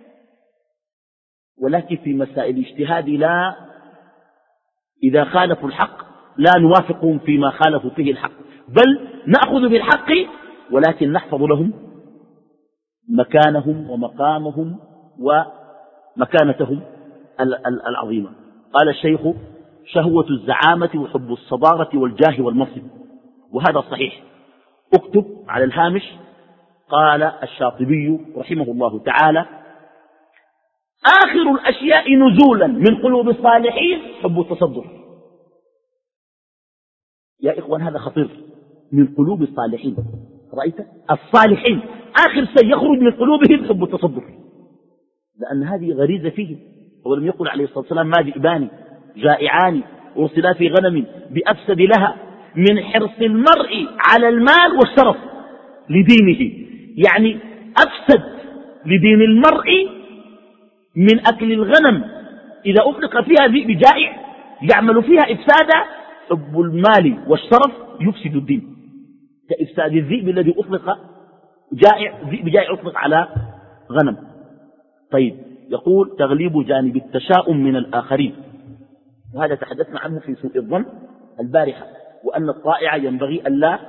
A: ولكن في مسائل الاجتهاد لا، إذا خالفوا الحق لا نوافقهم فيما خالفوا فيه الحق، بل نأخذ بالحق ولكن نحفظ لهم مكانهم ومقامهم ومكانتهم العظيمة. قال الشيخ: شهوة الزعامة وحب الصدارة والجاه والمنصب. وهذا صحيح. اكتب على الهامش: قال الشاطبي رحمه الله تعالى: آخر الأشياء نزولا من قلوب الصالحين حب التصدر. يا إخوان هذا خطير، من قلوب الصالحين. رأيت الصالحين آخر شيء يخرج من قلوبهم حب التصدر، لأن هذه غريزة فيهم. ولم يقل عليه الصلاة والسلام: ما ذئبان جائعان أرسلا في غنم بأفسد لها من حرص المرء على المال والشرف لدينه. يعني أفسد لدين المرء من أكل الغنم إذا أطلق فيها ذئب جائع يعمل فيها إفسادا. حب المال والشرف يفسد الدين، كإفساد الذئب الذي أطلق ذئب جائع أطلق على غنم. طيب، يقول: تغليب جانب التشاؤم من الآخرين. وهذا تحدثنا عنه في سوء الظن البارحة، وأن الطائع ينبغي أن لا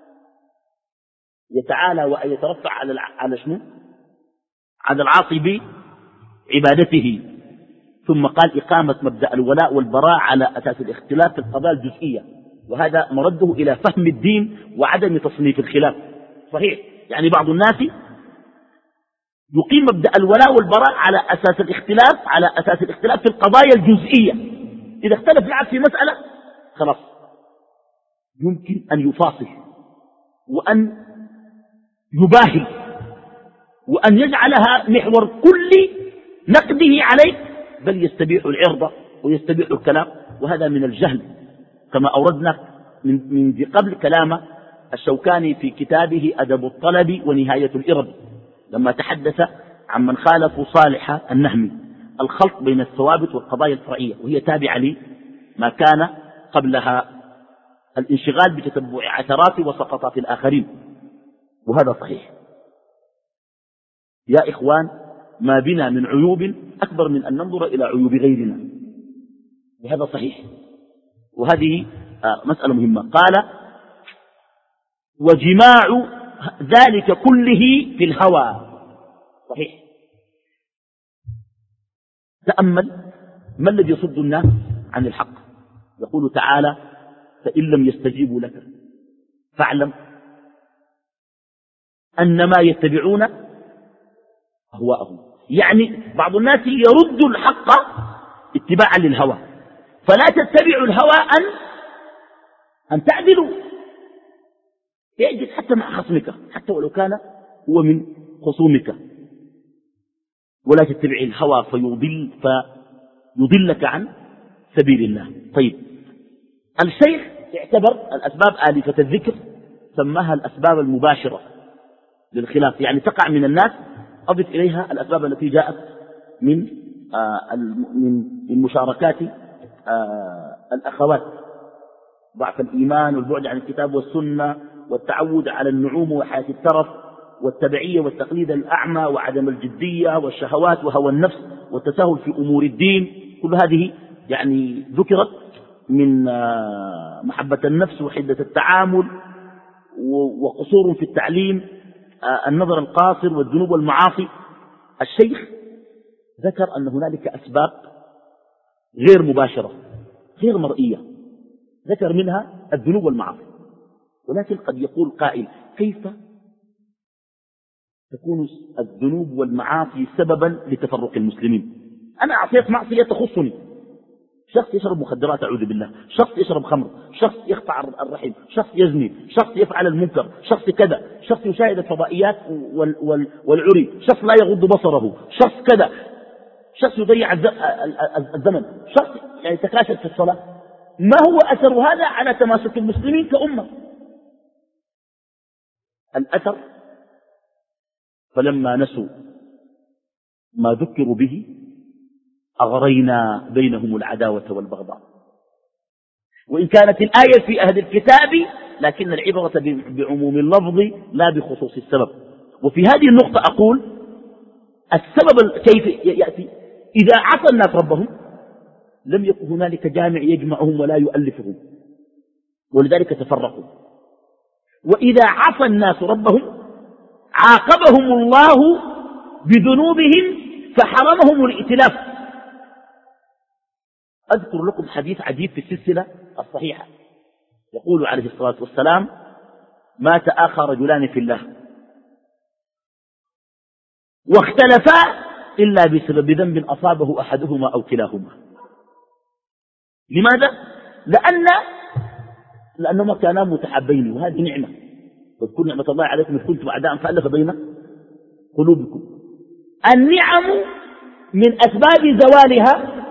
A: يتعالى وأن يترفع على شنو؟ على العاصي بعبادته. ثم قال: إقامة مبدأ الولاء والبراء على أساس الاختلاف في القضايا الجزئية، وهذا مرده إلى فهم الدين وعدم تصنيف الخلاف. صحيح، يعني بعض الناس يقيم مبدأ الولاء والبراء على أساس الاختلاف في القضايا الجزئية. إذا اختلف معك في مسألة خلاص يمكن أن يفاصل وأن يباهل وأن يجعلها محور كل نقده عليك، بل يستبيح العرض ويستبيح الكلام. وهذا من الجهل، كما أوردنا من ذي قبل كلام الشوكاني في كتابه أدب الطلب ونهاية الإرب، لما تحدث عن من خالفوا صالح النهمي: الخلط بين الثوابت والقضايا الفرعية، وهي تابعة لما كان قبلها، الانشغال بتتبع عثرات وسقطات الآخرين. وهذا صحيح. يا إخوان، ما بنا من عيوب أكبر من أن ننظر إلى عيوب غيرنا، وهذا صحيح. وهذه مسألة مهمة. قال: وجماع ذلك كله في الهوى. صحيح. تأمل ما الذي يصد الناس عن الحق. يقول تعالى: فإن لم يستجيبوا لك فاعلم أنما يتبعون أهواءهم. يعني بعض الناس يرد الحق اتباعا للهوى، فلا تتبعوا الهوى أن تعدلوا. اعدل حتى مع خصمك، حتى ولو كان هو من خصومك، ولا تتبع الهوى فيضلك عن سبيل الله. طيب، الشيخ اعتبر الأسباب آلفة الذكر، سماها الأسباب المباشرة للخلاف، يعني تقع من الناس. أضف إليها الأسباب التي جاءت من مشاركات الأخوات: ضعف الإيمان والبعد عن الكتاب والسنة والتعود على النعوم وحياة الترف والتبعية والتقليد الأعمى وعدم الجدية والشهوات وهوى النفس والتساهل في أمور الدين. كل هذه يعني ذكرت من محبة النفس وحدة التعامل وقصور في التعليم، النظر القاصر والذنوب والمعاصي. الشيخ ذكر أن هنالك أسباب غير مباشرة غير مرئية، ذكر منها الذنوب والمعاصي. ولكن قد يقول قائل: كيف تكون الذنوب والمعاصي سببا لتفرق المسلمين؟ أنا أعصيت معصية تخصني، شخص يشرب مخدرات أعوذ بالله، شخص يشرب خمر، شخص يقطع الرحم، شخص يزني، شخص يفعل المنكر، شخص كذا، شخص يشاهد الفضائيات والعري، شخص لا يغض بصره، شخص كذا، شخص يضيع الزمن، شخص يعني يتكاسل في الصلاة. ما هو أثر هذا على تماسك المسلمين كأمة؟ الأثر: فلما نسوا ما ذكروا به أغرينا بينهم العداوة والبغضاء. وإن كانت الآية في أهل الكتاب لكن العبرة بعموم اللفظ لا بخصوص السبب. وفي هذه النقطة أقول: السبب كيف يأتي؟ إذا عصى الناس ربهم لم يكن هنالك جامع يجمعهم ولا يؤلفهم، ولذلك تفرقوا. وإذا عصى الناس ربهم عاقبهم الله بذنوبهم فحرمهم الائتلاف. أذكر لكم حديث عجيب في السلسلة الصحيحة، يقول عليه الصلاة والسلام: مات آخى رجلان في الله واختلفا إلا بسبب ذنب أصابه أحدهما أو كلاهما. لماذا؟ لأنهما كانا متحابين، وهذه نعمة، واذكروا نعمة الله عليكم إذ كنتم أعداء فألف بين قلوبكم. النعم من أسباب زوالها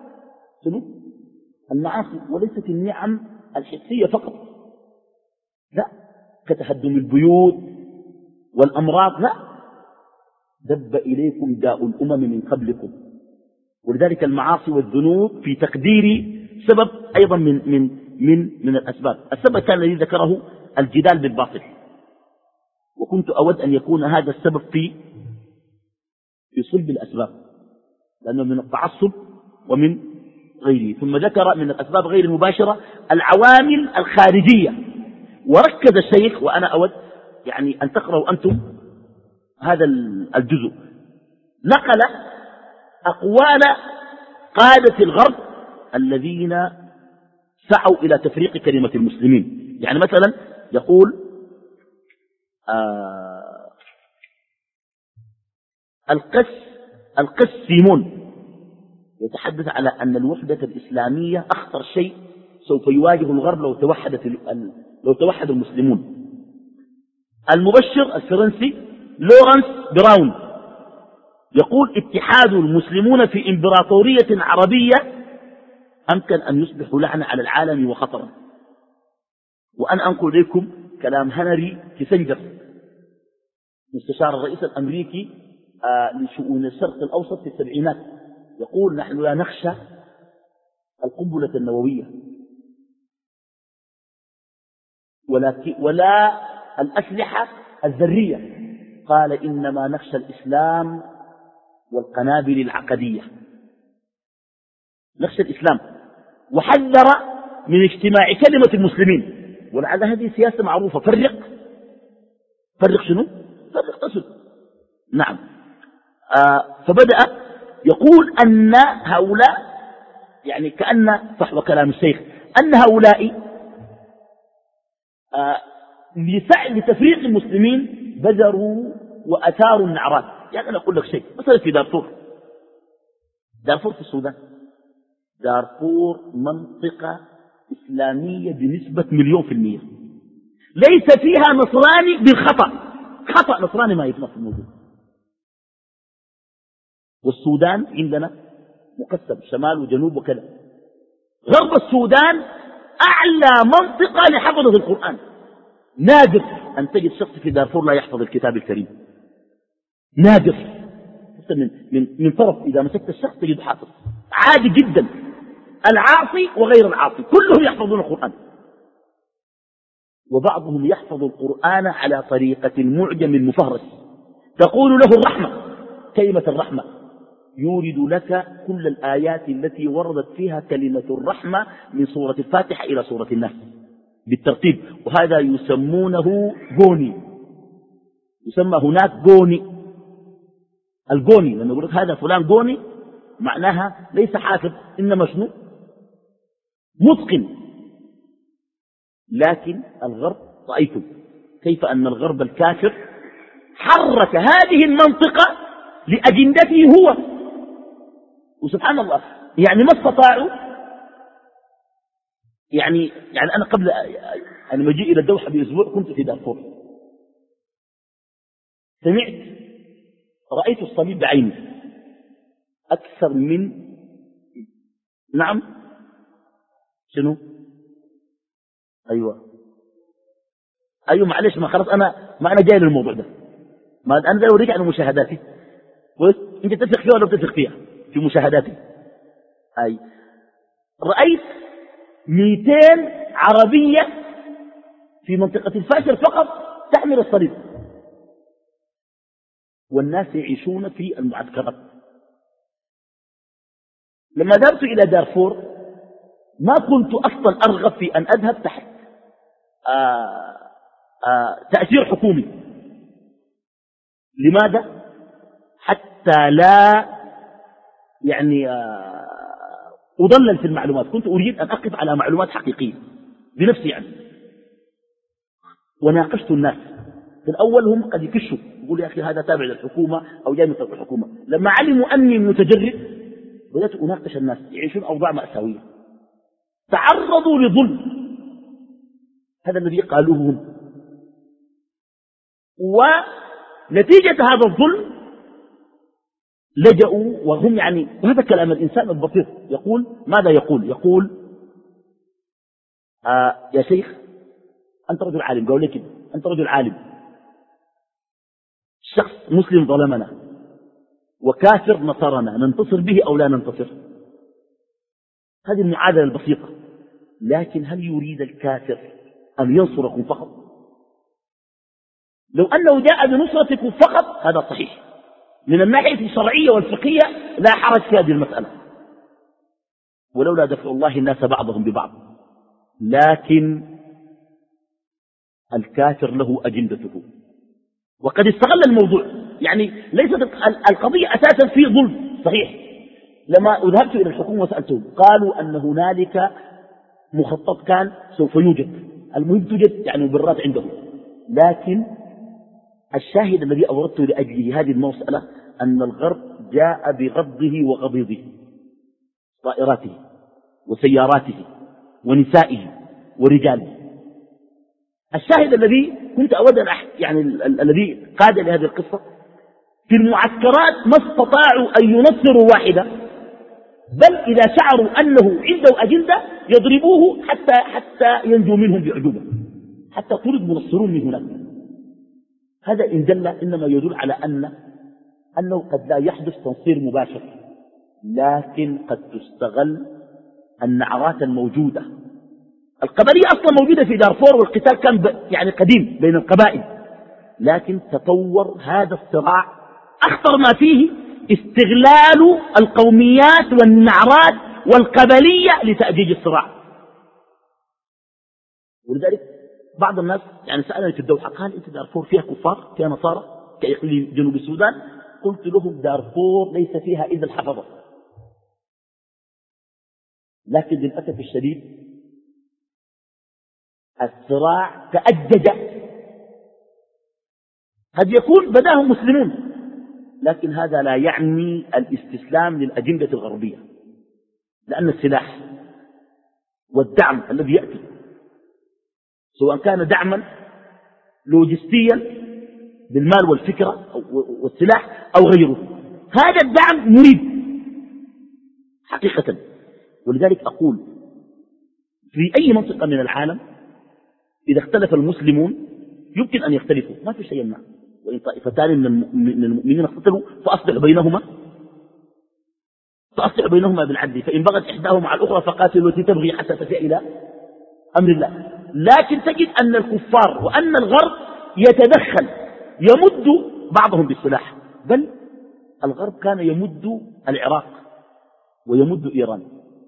A: المعاصي، وليست النعم الحسية فقط، لا، كتهدم البيوت والأمراض، لا، دب إليكم داء الأمم من قبلكم. ولذلك المعاصي والذنوب في تقديري سبب أيضا من الأسباب. السبب كان الذي ذكره الجدال بالباطل، وكنت أود أن يكون هذا السبب في صلب الأسباب، لأنه من التعصب ومن غيره. ثم ذكر من الأسباب غير المباشرة العوامل الخارجية، وركز الشيخ، وأنا أود يعني أن تقرأوا أنتم هذا الجزء، نقل أقوال قادة الغرب الذين سعوا إلى تفريق كلمة المسلمين. يعني مثلا يقول القس سيمون يتحدث على أن الوحدة الإسلامية أخطر شيء سوف يواجه الغرب لو توحد المسلمون. المبشر الفرنسي لورانس براون يقول: اتحاد المسلمون في إمبراطورية عربية أمكن أن يصبحوا لعنة على العالم وخطرا. وأنا أنقل لكم كلام هنري كيسنجر مستشار الرئيس الأمريكي لشؤون الشرق الأوسط في السبعينات، يقول: نحن لا نخشى القنبلة النووية ولا الأسلحة الذرية، قال: إنما نخشى الإسلام والقنابل العقدية. نخشى الإسلام، وحذر من اجتماع كلمة المسلمين. ولعل هذه سياسة معروفة، فرق شنو؟ فرق تصل. نعم. فبدأ يقول أن هؤلاء، يعني كأن فحوى كلام الشيخ، أن هؤلاء لتفريق المسلمين بذروا وأثاروا النعرات. يعني أنا أقول لك شيء، مثلا في دارفور في السودان، دارفور منطقة إسلامية بنسبة 1,000,000%، ليس فيها نصراني بالخطأ، خطأ نصراني ما يفنى في الموضوع. والسودان عندنا مقسم شمال وجنوب وكذا. غرب السودان أعلى منطقة لحفظة القرآن. نادر أن تجد شخص في دارفور لا يحفظ الكتاب الكريم، نادر. من طرف إذا مسكت الشخص تجد حافظ، عادي جدا. العاصي وغير العاصي كلهم يحفظون القرآن، وبعضهم يحفظ القرآن على طريقة المعجم المفهرس. تقول له الرحمة، كلمة الرحمة يورد لك كل الآيات التي وردت فيها كلمة الرحمة من سورة الفاتحة إلى سورة الناس بالترتيب. وهذا يسمونه غوني، يسمى هناك غوني. الغوني لما يقول لك هذا فلان غوني معناها ليس حافظ، إنما شنو؟ متقن. لكن الغرب رأيتم كيف أن الغرب الكافر حرك هذه المنطقة لأجندته هو، وسبحان الله يعني ما استطاعوا. يعني أنا قبل أن مجيء إلى الدوحة بأسبوع كنت في دارفور، رأيت الصليب بعيني أكثر من نعم شنو؟ أيوة معلش، ما خلاص ما أنا جاي للموضوع ده، ما أنا جاي أوريك عن مشاهداتي. أنت تثق فيها ولا تثق فيها؟ في مشاهداتي رأيت 200 عربية في منطقة الفاشر فقط تحمل الصليب، والناس يعيشون في المعسكرات. لما ذهبت إلى دارفور ما كنت أصلا أرغب في أن أذهب تحت تأثير حكومي، لماذا؟ حتى لا يعني أضلل في المعلومات. كنت أريد أن أقف على معلومات حقيقية بنفسي يعني. وناقشت الناس في الأول، هم قد يكشوا يقول يا أخي هذا تابع للحكومة أو جاي من تبع الحكومة. لما علموا أني متجرد بدأت أناقش الناس يعيشون أوضاع مأساوية، تعرضوا لظلم، هذا الذي قالوه هم. ونتيجة هذا الظلم لجأوا وهم يعني، وهذا كلام الإنسان البسيط يقول ماذا يقول يا شيخ أنت رجل عالم، قالوا لي كده أنت رجل عالم، شخص مسلم ظلمنا وكافر نصرنا، ننتصر به أو لا ننتصر؟ هذه المعادلة البسيطة. لكن هل يريد الكافر أن ينصركم فقط؟ لو أنه جاء بنصرتكم فقط هذا صحيح، من الناحية الشرعية والفقهية لا حرج في هذه المسألة، ولولا دفع الله الناس بعضهم ببعض. لكن الكافر له أجندته وقد استغل الموضوع، يعني ليست القضية أساسا في ظلم صحيح. لما ذهبت إلى الحكومة وسألتهم قالوا أن هنالك مخطط كان سوف يوجد، المهم توجد يعني مبررات عندهم. لكن الشاهد الذي أوردته لأجله هذه المسألة أن الغرب جاء بغضه وغضيضه، طائراته وسياراته ونسائه ورجاله. الشاهد الذي كنت أود أن يعني الذي قاد لهذه القصة، في المعسكرات ما استطاعوا أن ينصروا واحدة، بل إذا شعروا أنه عنده أجندة يضربوه حتى ينجو منهم بأعجوبة، حتى طرد منصرون من هناك. هذا إن دل إنما يدل على أنه قد لا يحدث تنصير مباشر، لكن قد تستغل النعرات الموجودة. القبلية أصلا موجودة في دارفور، والقتال كان يعني قديم بين القبائل، لكن تطور هذا الصراع أخطر ما فيه استغلال القوميات والنعرات والقبلية لتأجيج الصراع. ولذلك بعض الناس يعني سألني في الدوحة قال أنت دارفور فيها كفار فيها نصارى كإقليم جنوب السودان؟ قلت لهم دارفور ليس فيها إلا الحفظة، لكن للأسف الشديد الصراع تأجج. قد يكون بداهم مسلمون، لكن هذا لا يعني الاستسلام للأجندة الغربية، لأن السلاح والدعم الذي يأتي سواء كان دعما لوجستيا بالمال والفكرة والسلاح أو غيره، هذا الدعم مريب حقيقة. ولذلك أقول في أي منطقة من العالم إذا اختلف المسلمون يمكن أن يختلفوا، ما في شيء يمنع. وإن طائفتان من المؤمنين اقتتلوا فأصلح بينهما بالعدل، فإن بغت إحداهما على الأخرى فقاتلوا التي تبغي حتى تفيء إلى أمر الله. لكن تجد أن الكفار وأن الغرب يتدخل، يمد بعضهم بالسلاح، بل الغرب كان يمد العراق ويمد إيران،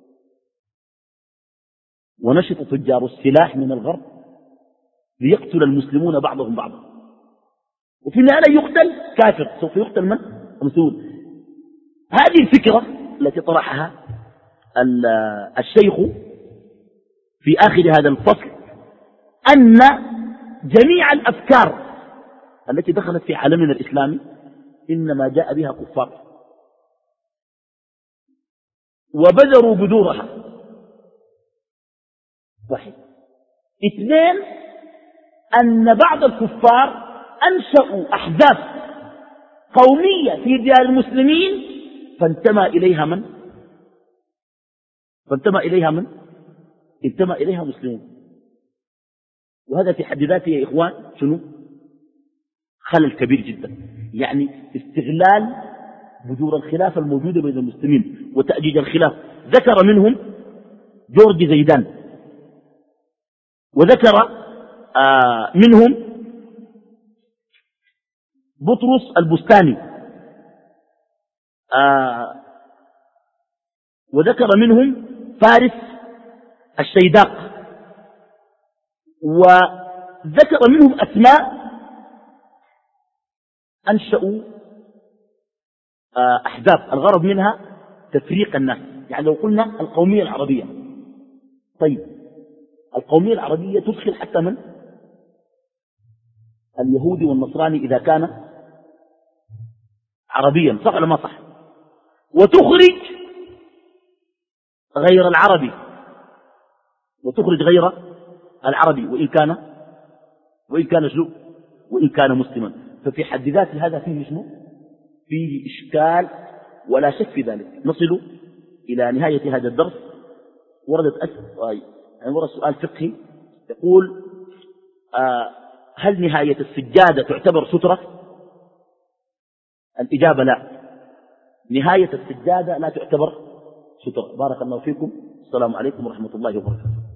A: ونشط تجار السلاح من الغرب ليقتل المسلمون بعضهم بعضا، وفي النهاية يقتل كافر، سوف يقتل من؟ المسلمون. هذه الفكرة التي طرحها الشيخ في آخر هذا الفصل، أن جميع الأفكار التي دخلت في عالمنا الإسلامي إنما جاء بها كفار وبذروا بذورها. واحد. اثنين، أن بعض الكفار أنشأوا أحزاب قومية في ديار المسلمين فانتمى إليها من؟ انتمى إليها مسلمون. وهذا في حد ذاته يا إخوان شنو؟ خلل كبير جدا، يعني استغلال بذور الخلاف الموجودة بين المسلمين وتأجيج الخلاف. ذكر منهم جورج زيدان، وذكر منهم بطرس البستاني، وذكر منهم فارس الشيداق، وذكر منهم أسماء أنشأوا أحزاب الغرض منها تفريق الناس. يعني لو قلنا القومية العربية، طيب القومية العربية تدخل حتى من اليهودي والنصراني إذا كان عربيا، صح ولا ما صح؟ وتخرج غير العربي، وتخرج غير العربي وإن كان مسلما. ففي حد ذات هذا فيه شنو؟ فيه إشكال ولا شك في ذلك. نصل إلى نهاية هذا الدرس. ورد سؤال فقهي يقول هل نهاية السجادة تعتبر سترة؟ الإجابة لا، نهاية السجادة لا تعتبر سترة. بارك الله فيكم. السلام عليكم ورحمة الله وبركاته.